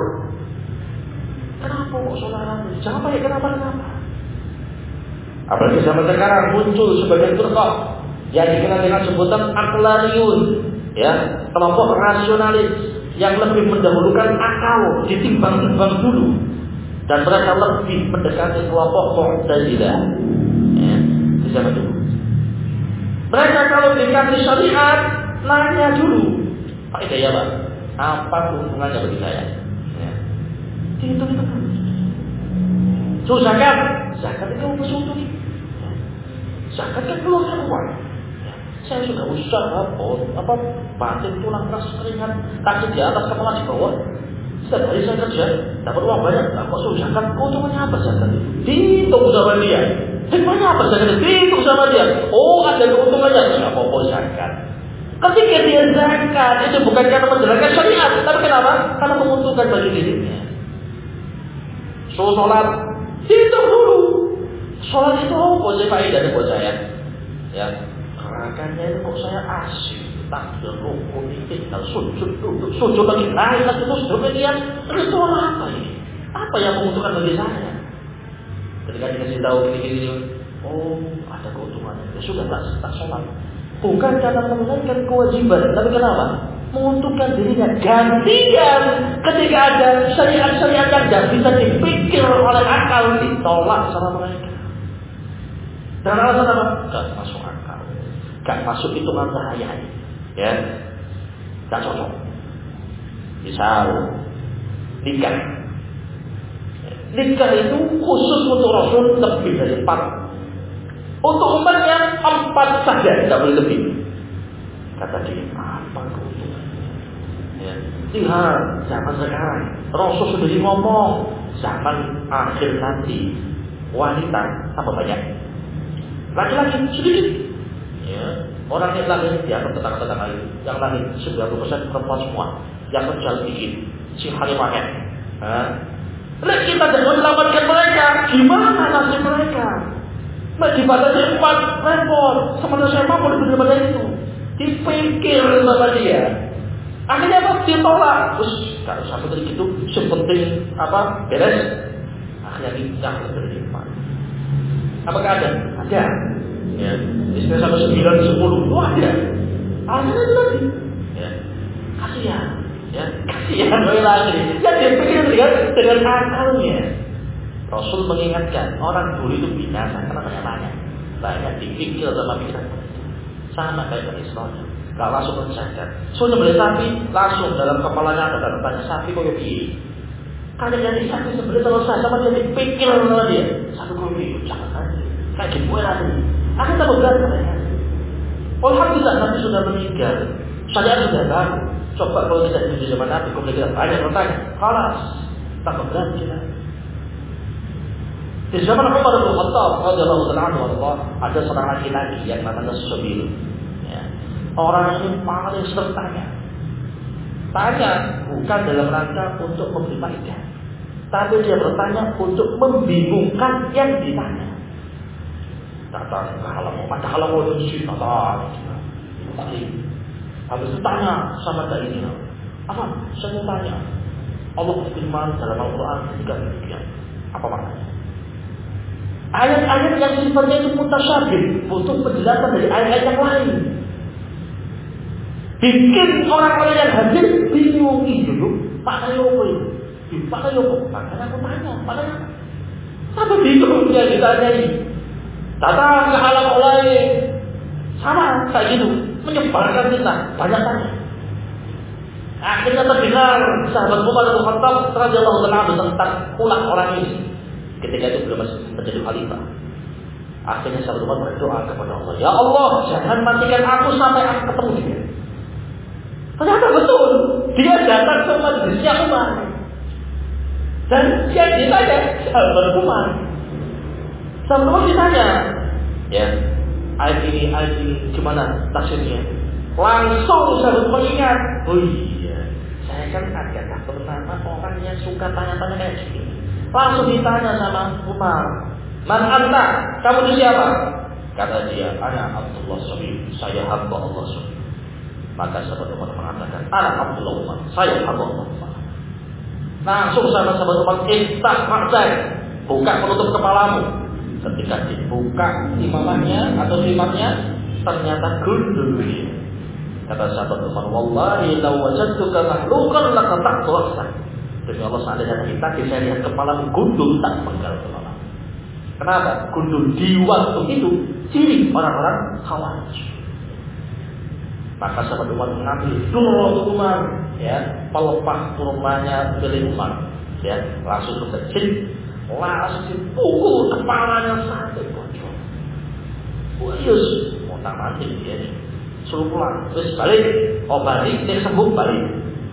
Kenapa kok sholat? Jangan pakai kenapa-kenapa. Apalagi zaman sekarang muncul sebagian firqah yang dikenal dengan sebutan aklariyun, ya, kelompok rasionalis yang lebih mendahulukan akal ditimbang-timbang dulu, dan mereka lebih mendekati kelompok Mu'tazilah, ya, di zaman dulu. Mereka kalau dikasih syariat nanya dulu, Pak Hidayah Pak, apa hubungannya bagi saya? Ya. Itu itu. So zakat, zakat itu apa suatu? Zakat kan keluarkan uang. Saya sudah usaha, apa batin tulang keras keringat, kaki di atas kepala di bawah. Setiap hari saya kerja, dapat uang banyak. Nah, kok suruh zakat? Keuntungannya apa zakat itu? Dihitung sama dia. Hikmahnya apa zakat itu? Dihitung sama dia. Oh, ada keuntungannya. Nggak apa-apa zakat. Ketika dia zakat, itu bukan karena menjalankan syariat, tapi kenapa? Karena menguntungkan bagi dirinya. So, sholat, hitung dulu. Sholat itu apa sih faedahnya buat saya? Ya. Makanya itu kok saya asik, takbir, rukun, itikad, sujud, duduk, sujud lagi, naik lagi terus demikian. Terus itu apa ini? Apa yang menguntungkan bagi saya? Ketika dikasih tahu ini, oh ada keuntungannya. Ya sudah tak tak sholat. Bukan karena menunaikan kewajiban, tapi kenapa? Menguntungkan dirinya. Gantian ketika ada syariat-syariat yang tidak bisa dipikir oleh akal, ditolak sama mereka. Dan alasan apa? Gak masuk akal. Gak masuk hitungan bahaya, ya, gak cocok. Misal nikah, nikah itu khusus untuk Rasul lebih dari empat, untuk umatnya empat saja, tidak boleh lebih. Kata dia, apa keuntungannya? Ya. Lihat zaman sekarang, Rasul sudah ngomong zaman akhir nanti wanita apa banyak, laki-laki sedikit. Ya, orang yang lahir di atas tetangga-tetangga itu, yang lahir sembilan puluh persen perempuan semua, yang kecil dikit, si harimahnya. Nah, kita tidak menyelamatkan mereka, gimana nasib mereka? Nah, dibatasi empat repot, sementara saya mampu lebih daripada itu. Dipikir sama dia, Akhirnya apa? Ditolak. Terus kalau sampai gitu, sepenting apa? Beres. Akhirnya nikah berlimpah. Apakah ada? Ada. Ya. Istri sampai sembilan sepuluh itu ada. Alasannya itu lagi. Ya. Kasihan. Ya. Kasihan lagi. Ya dia pikir dengan dengan akalnya. Rasul mengingatkan orang dulu itu binasa karena banyak-banyak. Banyak dipikir sama pikiran. Sama kayak Bani Israil. Gak langsung bersadar. Soalnya beli sapi, langsung dalam kepalanya ada tanya sapi kok piye. Karena dari sapi sebenarnya selesai sama dia dipikir sama dia. Sapi kok piye, jangan aja. Kayak gitu lagi. Akan tak bergerak mereka. Alhamdulillah Nabi sudah meninggal. Saya sudah tahu. Coba kalau kita di zaman Nabi, kemudian kita banyak bertanya. Kalas, tak bergerak kita. Di zaman Umar bin Khattab radhiyallahu anhu ada seorang laki-laki yang namanya Subil. Orang ini paling sering tanya. Tanya bukan dalam rangka untuk memberi faedah, tapi dia bertanya untuk membingungkan yang ditanya. Datang ke halaman, pada halaman itu datang. Habis itu tanya sama tak ini. Apa? Saya mau tanya. Allah berfirman dalam Al-Quran ketika demikian. Apa maknanya? Ayat-ayat yang sifatnya itu mutasyabih, butuh penjelasan dari ayat-ayat yang lain. Bikin orang-orang yang hadir bingung itu, maknanya apa itu? Maknanya apa? Maknanya aku tanya, maknanya sampai bingung dia ditanyai. Datang ke alam lain, sama kayak gitu, menyebarkan fitnah, banyak tanya. Akhirnya terdengar sahabat Umar bin Khattab radhiyallahu anhu tentang ulah orang ini. Ketika itu belum masih menjadi khalifah. Akhirnya sahabat Umar berdoa kepada Allah, ya Allah, jangan matikan aku sampai aku ketemu dia. Ternyata betul, dia datang ke majlisnya Umar. Dan dia ditanya, sahabat Umar. Sahabat Umar ditanya, ya, ayat ini, ayat ini, gimana tafsirnya? Langsung sahabat Umar ingat, oh iya, saya kan agak pertama orang yang suka tanya-tanya kayak gini. Langsung ditanya sama Umar, man anta, kamu itu siapa? Kata dia, ana Abdullah Sabir, saya hamba Allah Sabir. Maka sahabat Umar mengatakan, ana Abdullah Umar, saya hamba Allah Umar. Langsung sama sahabat Umar, iftah maksai, buka penutup kepalamu. Ketika dibuka imamahnya atau imamnya, ternyata gundul. Kata sahabat Umar, wallahi law wajadtuka mahlukan laqata'tu ra'sak. Demi Allah, seandainya kita bisa lihat kepalamu gundul, tak penggal kepala. Kenapa? Gundul di waktu itu ciri orang-orang Khawarij. Maka sahabat Umar mengambil turun Umar, ya, pelepah turunannya milik Umar, ya, langsung terjadi, langsung dipukul kepalanya sampai bocor. Wuyus, mau tak mati dia, suruh pulang, terus balik, oh balik, dia sembuh balik.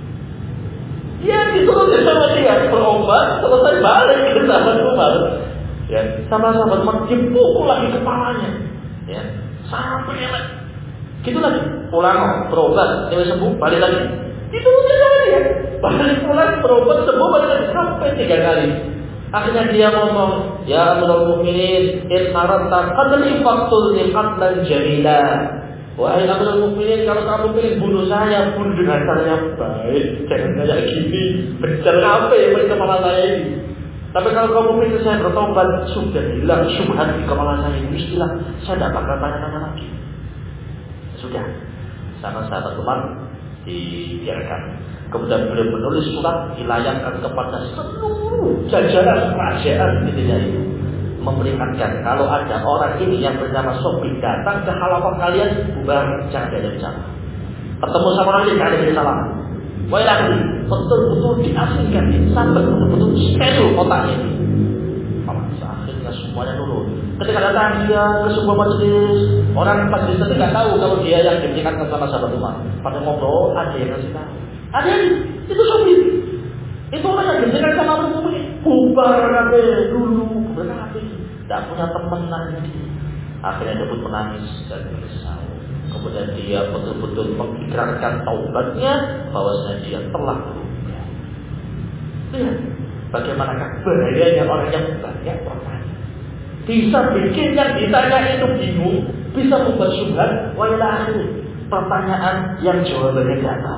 Dia disuruh sama dia berobat, selesai balik ke sahabat Umar, ya, sama sahabat Umar dipukul lagi kepalanya, ya, sampai lagi. Gitu lagi, pulang berobat, dia sembuh, balik lagi. Itu saja dia, balik pulang berobat, sembuh, balik lagi sampai tiga kali. Akhirnya dia ngomong, ya Amirul Mukminin, in arata qatli faqtulni qatlan jamila. Wahai Amirul Mukminin, kalau kamu pilih bunuh saya, bunuh dengan cara yang baik, jangan kayak gini, bencana apa yang di kepala saya ini. Tapi kalau kamu pilih saya bertobat, sudah hilang syubhat di kepala saya ini, istilah saya tidak bakal tanya-tanya lagi. Sudah, sama sahabat Umar dibiarkan. Kemudian beliau menulis surat dilayangkan kepada seluruh jajaran kerajaan di dunia itu, memperingatkan kalau ada orang ini yang bernama Sobri datang ke halaman kalian, bubar, jangan ada bicara. Ketemu sama orang ini jangan ada salam. Wailah, betul-betul diasingkan sampai betul-betul steril otaknya ini. Akhirnya semuanya nurut. Ketika datang dia ke sebuah majelis, orang majelis itu tidak tahu kalau dia yang diberikan sama sahabat Umar. Pada ngobrol, ada yang kasih tahu. Ada yang itu Sobri. Itu orang yang diberikan sama Umar. Bubar nanti dulu, berarti tidak punya teman lagi. Akhirnya dia pun menangis dan menyesal. Kemudian dia betul-betul mengikrarkan taubatnya bahwasanya dia telah berubah. Lihat bagaimanakah bahayanya orang yang banyak bertanya. Bisa bikin yang ditanya itu bingung, bisa membuat syubhat, wailah akhir pertanyaan yang jawabannya tidak tahu.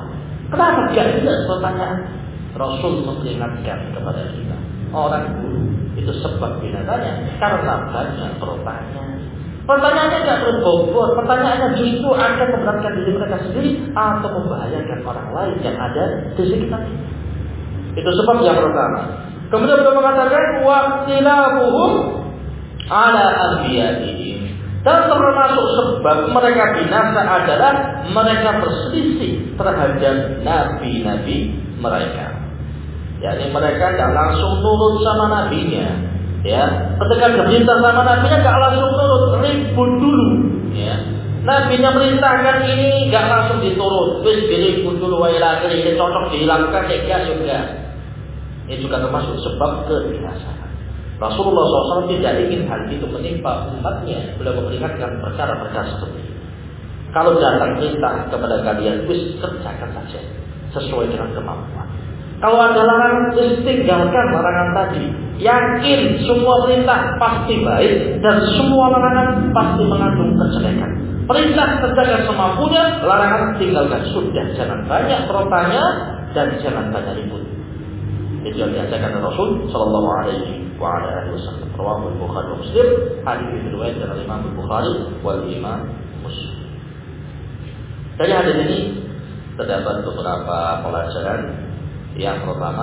Kenapa gak jelas pertanyaan? Rasul memperingatkan kepada kita, orang dulu itu sebab binasanya karena banyak pertanyaan. Pertanyaannya tidak berbobot, pertanyaannya justru akan memberatkan diri mereka sendiri atau membahayakan orang lain yang ada di sekitar kita. Itu sebab yang pertama. Kemudian beliau mengatakan waqtilabuhum ala anbiya'ihim. Dan termasuk sebab mereka binasa adalah mereka berselisih terhadap nabi-nabi mereka. Yakni mereka tidak langsung nurut sama nabinya, ya. Ketika diperintah sama nabinya tidak langsung nurut, ribut dulu, ya. Nabinya merintahkan ini tidak langsung diturut, wis diribut dulu, wae lagi ini cocok dihilangkan, ya juga. Ini juga termasuk sebab kebinasaan. Rasulullah shallallahu alaihi wasallam tidak ingin hal itu menimpa umatnya. Beliau memperingatkan perkara-perkara seperti ini. Kalau datang perintah kepada kalian, wis kerjakan saja sesuai dengan kemampuan. Kalau ada larangan, tinggalkan larangan tadi. Yakin semua perintah pasti baik dan semua larangan pasti mengandung kejelekan. Perintah kerjakan semampunya, larangan tinggalkan. Sudah, jangan banyak bertanya dan jangan banyak ribut. Itu yang diajarkan Rasul Sallallahu Alaihi Wasallam. Rawahu Bukhari dan Muslim. Hadis ini diriwayatkan oleh Imam Bukhari wal Imam Muslim. Dari hadis ini terdapat beberapa pelajaran. Yang pertama,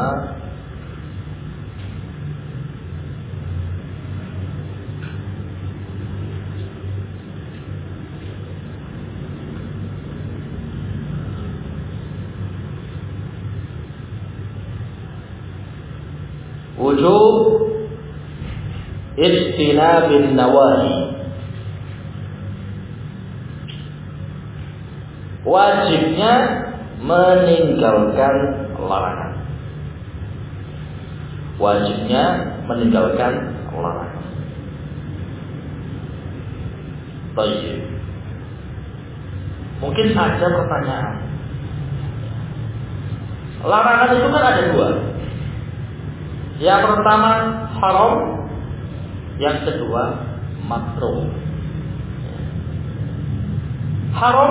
wujub ijtinabin nawahi. Wajibnya meninggalkan larangan. Wajibnya meninggalkan larangan. Baik. Mungkin ada pertanyaan. Larangan itu kan ada dua. Yang pertama haram, yang kedua makruh. Haram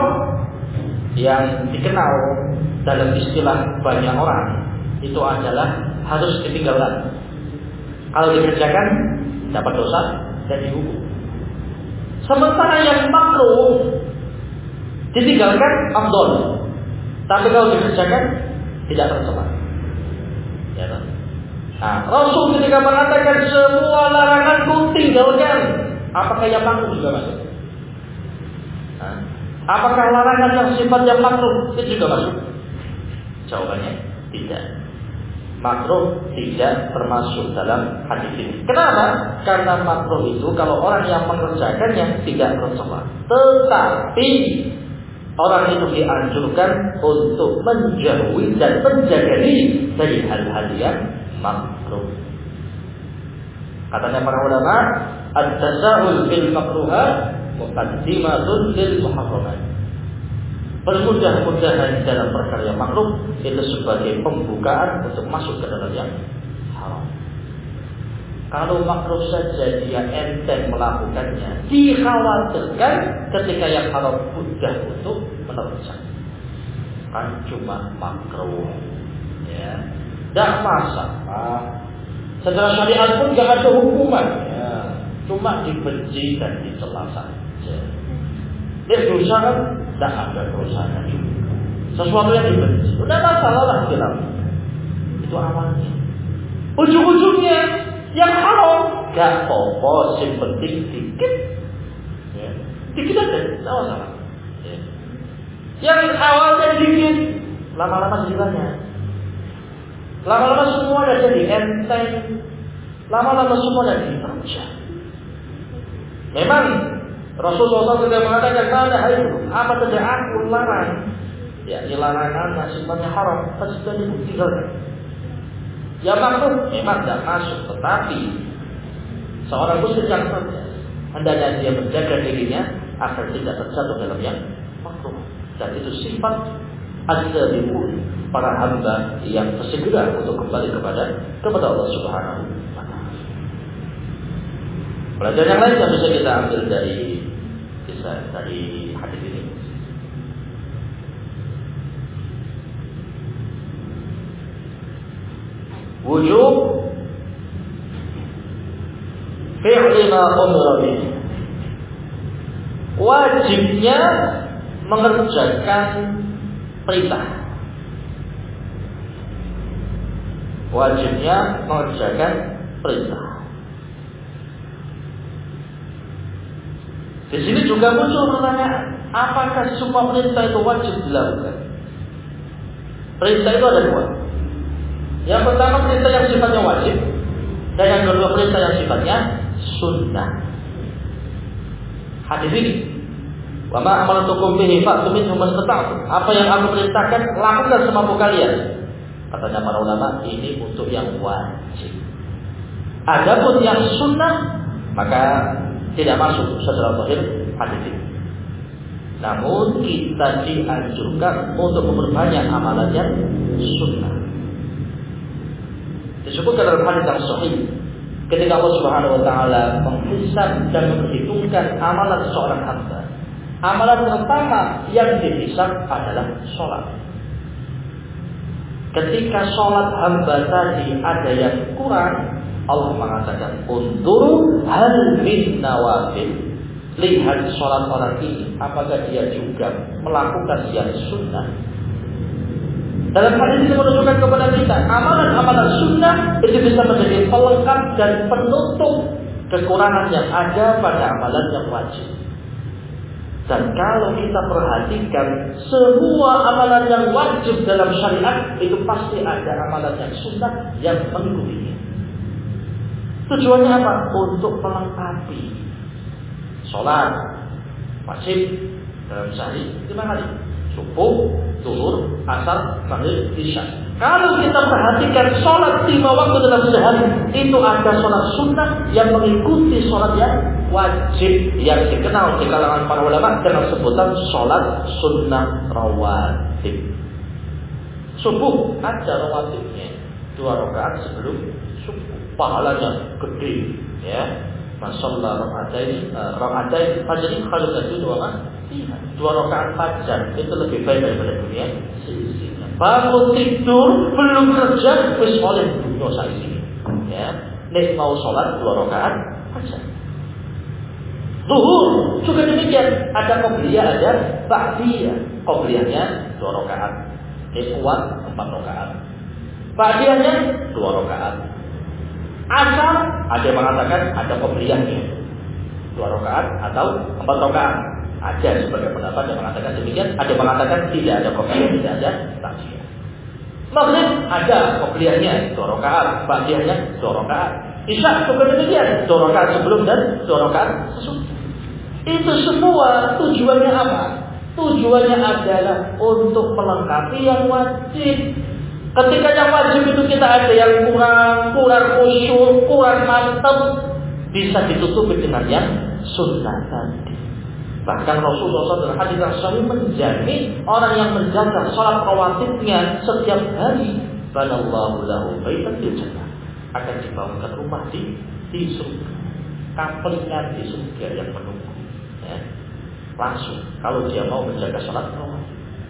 yang dikenal dalam istilah banyak orang itu adalah harus ditinggalkan. Kalau dikerjakan dapat dosa dan dihukum. Sementara yang makruh ditinggalkan afdol, tapi kalau dikerjakan tidak tercela. Ya, nah, Rasul ketika mengatakan semua laranganku tinggalkan, apakah yang makruh juga masuk? Nah, apakah larangan yang sifatnya makruh itu juga masuk? Jawabannya tidak. Makruh tidak termasuk dalam hadis ini. Kenapa? Karena makruh itu kalau orang yang mengerjakannya tidak tercela. Tetapi orang itu dianjurkan untuk menjauhi dan menjaga diri dari hal-hal yang makruh. Katanya para ulama, at-tasahul bil makruhat muqaddimatun lil muharramat. Bermudah-mudahan dalam perkara yang makruh itu sebagai pembukaan untuk masuk ke dalam yang haram. Kalau makruh saja dia enteng melakukannya, dikhawatirkan ketika yang haram mudah untuk meneruskan. Kan cuma makruh, ya, tidak masalah. Secara syariat pun tidak ada hukuman, ya, cuma dibenci dan dicela saja. Dia dosa kan tidak ada dosanya juga. Sesuatu yang dibenci, tidak masalah lah dilakukan. Itu awalnya. Ujung-ujungnya yang haram gak apa-apa, yang penting dikit, ya. Dikit aja, tidak masalah. Ya. Yang awalnya dikit, lama-lama jadi banyak. Lama-lama semuanya jadi enteng, lama-lama semuanya jadi terjah. Memang Rasulullah sudah mengatakan pada hari itu, apa saja aku larang, ya, larangan sifatnya haram, pasti sudah ditinggalkan. Ya makruh memang tidak masuk, tetapi seorang muslim yang cerdas hendaknya dia menjaga dirinya agar tidak terjatuh dalam yang makruh. Dan itu sifat az-zabiqun, para hamba yang bersegera untuk kembali kepada kepada Allah Subhanahu wa taala. Pelajaran yang lain yang bisa kita ambil dari kisah dari hadis ini. wujub fi'li ma umira bih. Wajibnya mengerjakan perintah. Wajibnya mengerjakan perintah. Di sini juga muncul pertanyaan, apakah semua perintah itu wajib dilakukan? Perintah itu ada dua. Yang pertama perintah yang sifatnya wajib, dan yang kedua perintah yang sifatnya sunnah. Hadis ini, wa ma amartukum bihi fa'tu minhu mastata'tum. Apa yang aku perintahkan, lakukan semampu kalian. Katanya para ulama, ini untuk yang wajib. Adapun yang sunnah, maka tidak masuk secara zahir hadis ini. Namun kita dianjurkan untuk memperbanyak amalan yang sunnah. Disebutkan dalam hadis yang sahih, ketika Allah Subhanahu wa taala menghisab dan memperhitungkan amalan seorang hamba, amalan pertama yang dihisab adalah sholat. Ketika sholat hamba tadi ada yang kurang, Allah mengatakan, "Unzuru hal min nawafil." Lihat sholat orang ini, apakah dia juga melakukan yang sunnah. Dalam hal ini menunjukkan kepada kita, amalan-amalan sunnah itu bisa menjadi pelengkap dan penutup kekurangan yang ada pada amalan yang wajib. Dan kalau kita perhatikan semua amalan yang wajib dalam syariat, itu pasti ada amalan yang sunnah yang mengikutinya. Tujuannya apa? Untuk melengkapi. Sholat wajib dalam sehari lima kali, subuh, zuhur, asar, maghrib, isya. Kalau kita perhatikan sholat lima waktu dalam sehari, itu ada sholat sunnah yang mengikuti sholat yang wajib, yang dikenal di kalangan para ulama dengan sebutan sholat sunnah rawatib. Subuh ada rawatibnya, dua rakaat sebelum subuh, pahalanya gede, ya. Masallah rakaatain rakaatain fajr khairun dua rakaat. Dua rakaat fajar itu lebih baik daripada dunia seisinya. Bangun tidur belum kerja wis oleh dunia seisinya. Ya, nek mau sholat dua rakaat fajar. Zuhur juga demikian, ada qobliyah ada ba'diyah. Qobliyahnya dua rakaat, ikhwan empat rakaat. Ba'diyahnya dua rakaat. Asar ada yang mengatakan ada qobliyahnya dua rakaat atau empat rakaat. Ada sebagai pendapat yang mengatakan demikian, ada yang mengatakan tidak ada qobliyah, tidak ada ba'diyah. Maghrib ada qobliyahnya dua rakaat, ba'diyahnya dua rakaat. Isya juga demikian, dua rakaat sebelum dan dua rakaat sesudah. Itu semua tujuannya apa? Tujuannya adalah untuk melengkapi yang wajib. Ketika yang wajib itu kita ada yang kurang, kurang khusyuk, kurang mantap, bisa ditutupi dengan yang sunnah tadi. Bahkan Rasulullah shallallahu alaihi wasallam dalam hadis yang sahih menjamin orang yang menjaga sholat rawatibnya setiap hari, banallahu lahu baitan fil jannah, akan dibangunkan rumah di di surga, kamplingan di surga yang menunggu. Ya. Langsung kalau dia mau menjaga sholat rawatib.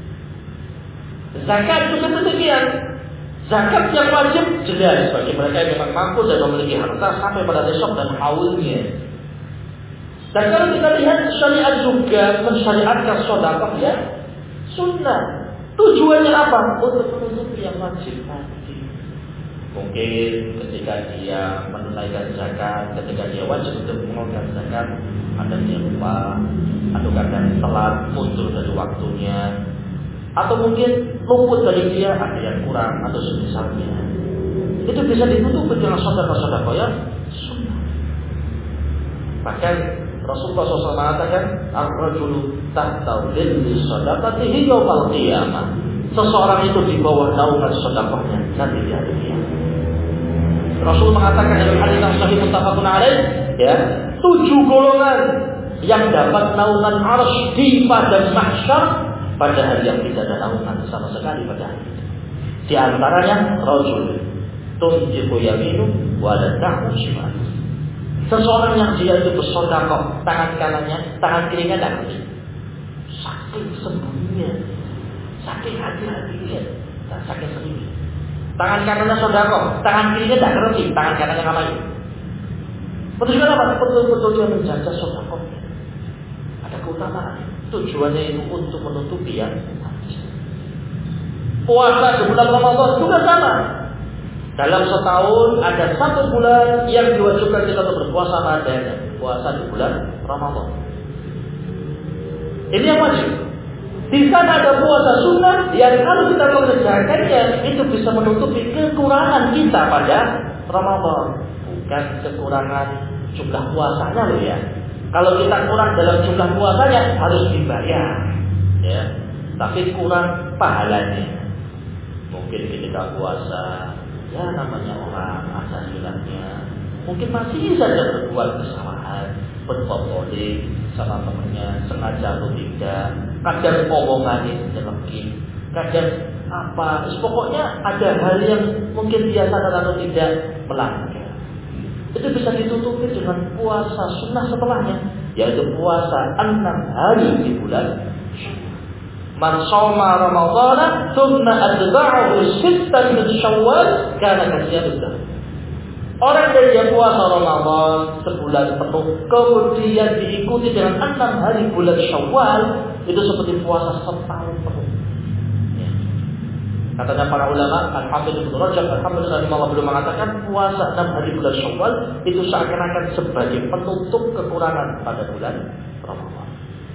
Zakat juga demikian. Zakat yang wajib jelas bagi mereka yang memang mampu dan memiliki harta sampai pada nisab dan haulnya. Dan kalau kita lihat syariat juga mensyariatkan sedekah ya sunnah. Tujuannya apa? Untuk menutupi yang wajib tadi. Mungkin ketika dia menunaikan zakat, ketika dia wajib untuk mengeluarkan zakat, ada yang lupa, atau kadang telat mundur dari waktunya. Atau mungkin luput dari dia, ada yang kurang atau semisalnya. Itu bisa ditutupi dengan sedekah-sedekah yang sunnah. Bahkan Rasulullah shallallahu alaihi wasallam mengatakan, "Ar-rajulu tahta dhilli shadaqatihi yaumal qiyamah." Seseorang itu di bawah naungan sedekahnya nanti di hari kiamat. Rasul mengatakan dalam hadis yang sahih muttafaqun alaih, ya, tujuh golongan yang dapat naungan arsy di padang mahsyar pada hari yang tidak ada naungan sama sekali pada hari itu. Di antaranya rajul tunjibu yaminu wa la ta'u shimal. Seseorang yang dia itu bersedekah, tangan kanannya, tangan kirinya tidak ada. Saking sembunyinya, saking hati-hatinya, dan saking sembunyi. Tangan kanannya sedekah, tangan kirinya tidak ngerti, tangan kanannya ngapain? Menunjukkan apa? Betul-betul dia menjaga sedekah. Ada keutamaan. Tujuannya itu untuk menutupi yang puasa di bulan Ramadan juga sama. Dalam setahun ada satu bulan yang diwajibkan kita untuk berpuasa padanya. Puasa di bulan Ramadan. Ini yang wajib. Di sana ada puasa sunnah yang kalau kita mengerjakannya itu bisa menutupi kekurangan kita pada Ramadan. Bukan kekurangan jumlah puasanya loh ya. Kalau kita kurang dalam jumlah puasanya harus dibayar, ya. Tapi kurang pahalanya. Mungkin ketika puasa, ya namanya orang ada hilangnya. Mungkin masih saja berbuat kesalahan, berpopolik sama temannya, sengaja atau tidak. Kadang omongannya jelekit, kadang apa. Pokoknya ada hal yang mungkin dia sadar atau tidak melanggar. Itu bisa ditutupi dengan puasa sunnah setelahnya, yaitu puasa enam hari di bulan Syawal. Man shoma Ramadhana thumma atba'ahu sittan min Syawal kana kasiyamud dahr. Orang yang dia puasa Ramadan sebulan penuh kemudian diikuti dengan enam hari bulan Syawal, itu seperti puasa setahun penuh. Katanya para ulama, Al-Hafidz Ibnu Rajab, alhamdulillah Allah belum mengatakan puasa enam hari bulan Syawal itu seakan-akan sebagai penutup kekurangan pada bulan Ramadan.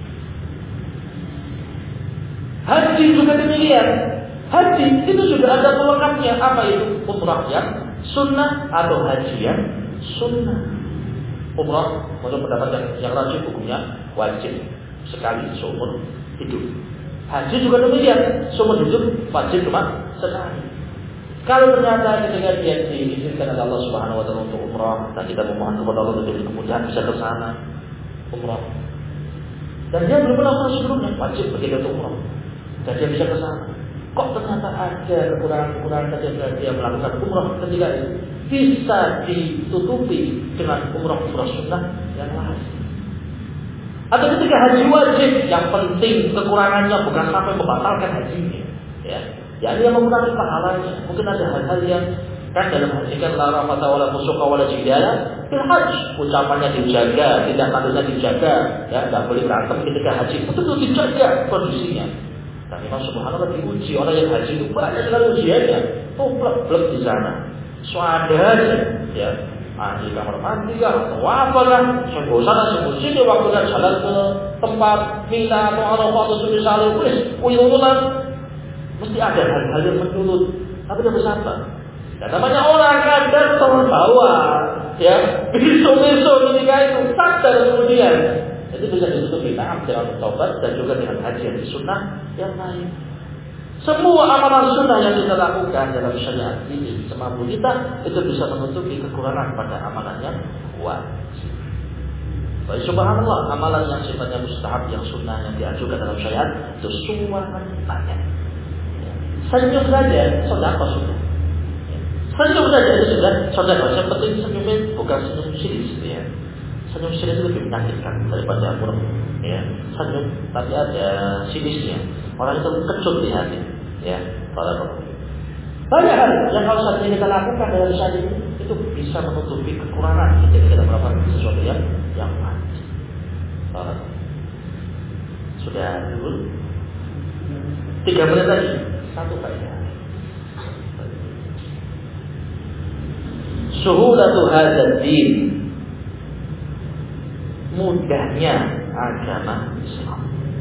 Haji juga demikian. Haji itu juga ada pelengkapnya. Apa itu? Umrah yang sunnah atau haji yang sunnah. Umrah menurut pendapat yang, yang rajih hukumnya wajib sekali seumur hidup. Haji juga demikian, seumur hidup wajib cuma sekali. Kalau ternyata ketika dia diizinkan oleh Allah Subhanahu Wa Taala untuk umrah dan kita memohon kepada Allah untuk kemudahan bisa ke sana umrah, dan dia belum pernah umrah sebelumnya, wajib bagi dia untuk umrah, dan dia bisa ke sana. Kok ternyata ada kekurangan-kekurangan ketika dia melakukan umrah ketika itu bisa ditutupi dengan umrah-umrah sunnah yang lain. Atau ketika haji wajib, yang penting kekurangannya bukan sampai membatalkan hajinya, ya. Jadi yang mengurangi pahalanya. Mungkin ada hal-hal yang kan dalam haji kan la rafata wala fusuqa wala jidala fil haji. Ucapannya dijaga, tidak tandanya dijaga, ya, tidak boleh berantem ketika haji. Betul dijaga kondisinya. Dan memang subhanallah diuji orang yang haji itu banyak sekali ujiannya. Tublek-blek di sana. Suada aja, ya. Di kamar mandi kah, atau apa kan, sembuh sana, sembuh sini, waktunya jalan ke tempat Mina atau Arafah atau semisalnya, wis, uyunan, mesti ada hal-hal yang menulut, tapi dia bersabar. Dan namanya orang kadang terbawa, ya, besok-besok ketika itu sadar kemudian, itu bisa ditutupi dengan taubat dan juga dengan haji yang sunnah yang lain. Semua amalan sunnah yang kita lakukan dalam syariat ini semampu kita itu bisa menutupi kekurangan pada amalan yang wajib. Baik, subhanallah, amalan yang sifatnya mustahab yang sunnah yang diajukan dalam syariat itu semua banyak. Senyum saja, sedekah sudah. Senyum saja itu sudah sedekah. Yang penting senyumnya bukan senyum sinis, ya. Senyum sinis itu lebih menyakitkan daripada murah, ya. Senyum tapi ada sinisnya. Orang itu kecut di hati, ya. Banyak hal yang kalau saat ini kita lakukan dalam syariat ini itu bisa menutupi kekurangan ketika kita melakukan sesuatu yang yang wajib. Sudah dulu tiga menit lagi satu faedah. Suhulatu hadzal din, mudahnya agama Islam.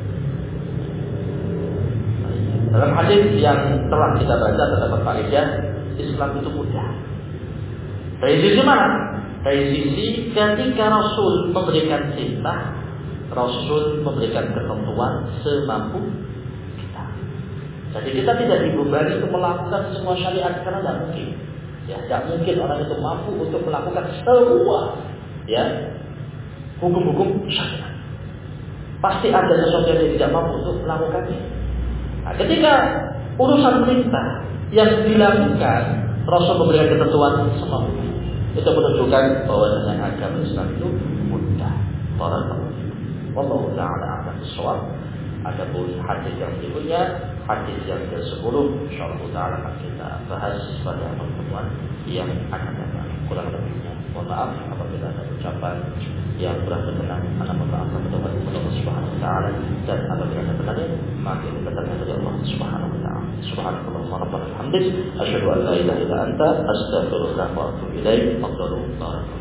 Dalam hadis yang telah kita baca terdapat faedah Islam itu mudah. Dari sisi mana? Dari sisi ketika Rasul memberikan perintah, Rasul memberikan ketentuan semampu kita. Jadi kita tidak dibebani untuk melakukan semua syariat karena tidak mungkin. Ya, tidak mungkin orang itu mampu untuk melakukan semua, ya, hukum-hukum syariat. Pasti ada sesuatu yang tidak mampu untuk melakukannya. Nah, ketika urusan perintah yang dilakukan, Rasul memberikan ketentuan semampu. Itu menunjukkan bahwa dengan agama Islam itu mudah. Barakallahu. Wallahu ta'ala a'lam bishawab. Adapun hadis yang berikutnya hadis yang ke sepuluh insyaallah taala akan kita bahas pada pertemuan yang akan datang. Kurang lebihnya mohon maaf apabila ada ucapan yang kurang berkenan, anak mohon maaf kepada Allah Subhanahu wa taala, dan apabila ada benar maka kita datang dari Allah Subhanahu wa taala. Subhanallah wa bihamdihi asyhadu an la ilaha illa anta astaghfiruka wa atubu ilaik. Afdhalu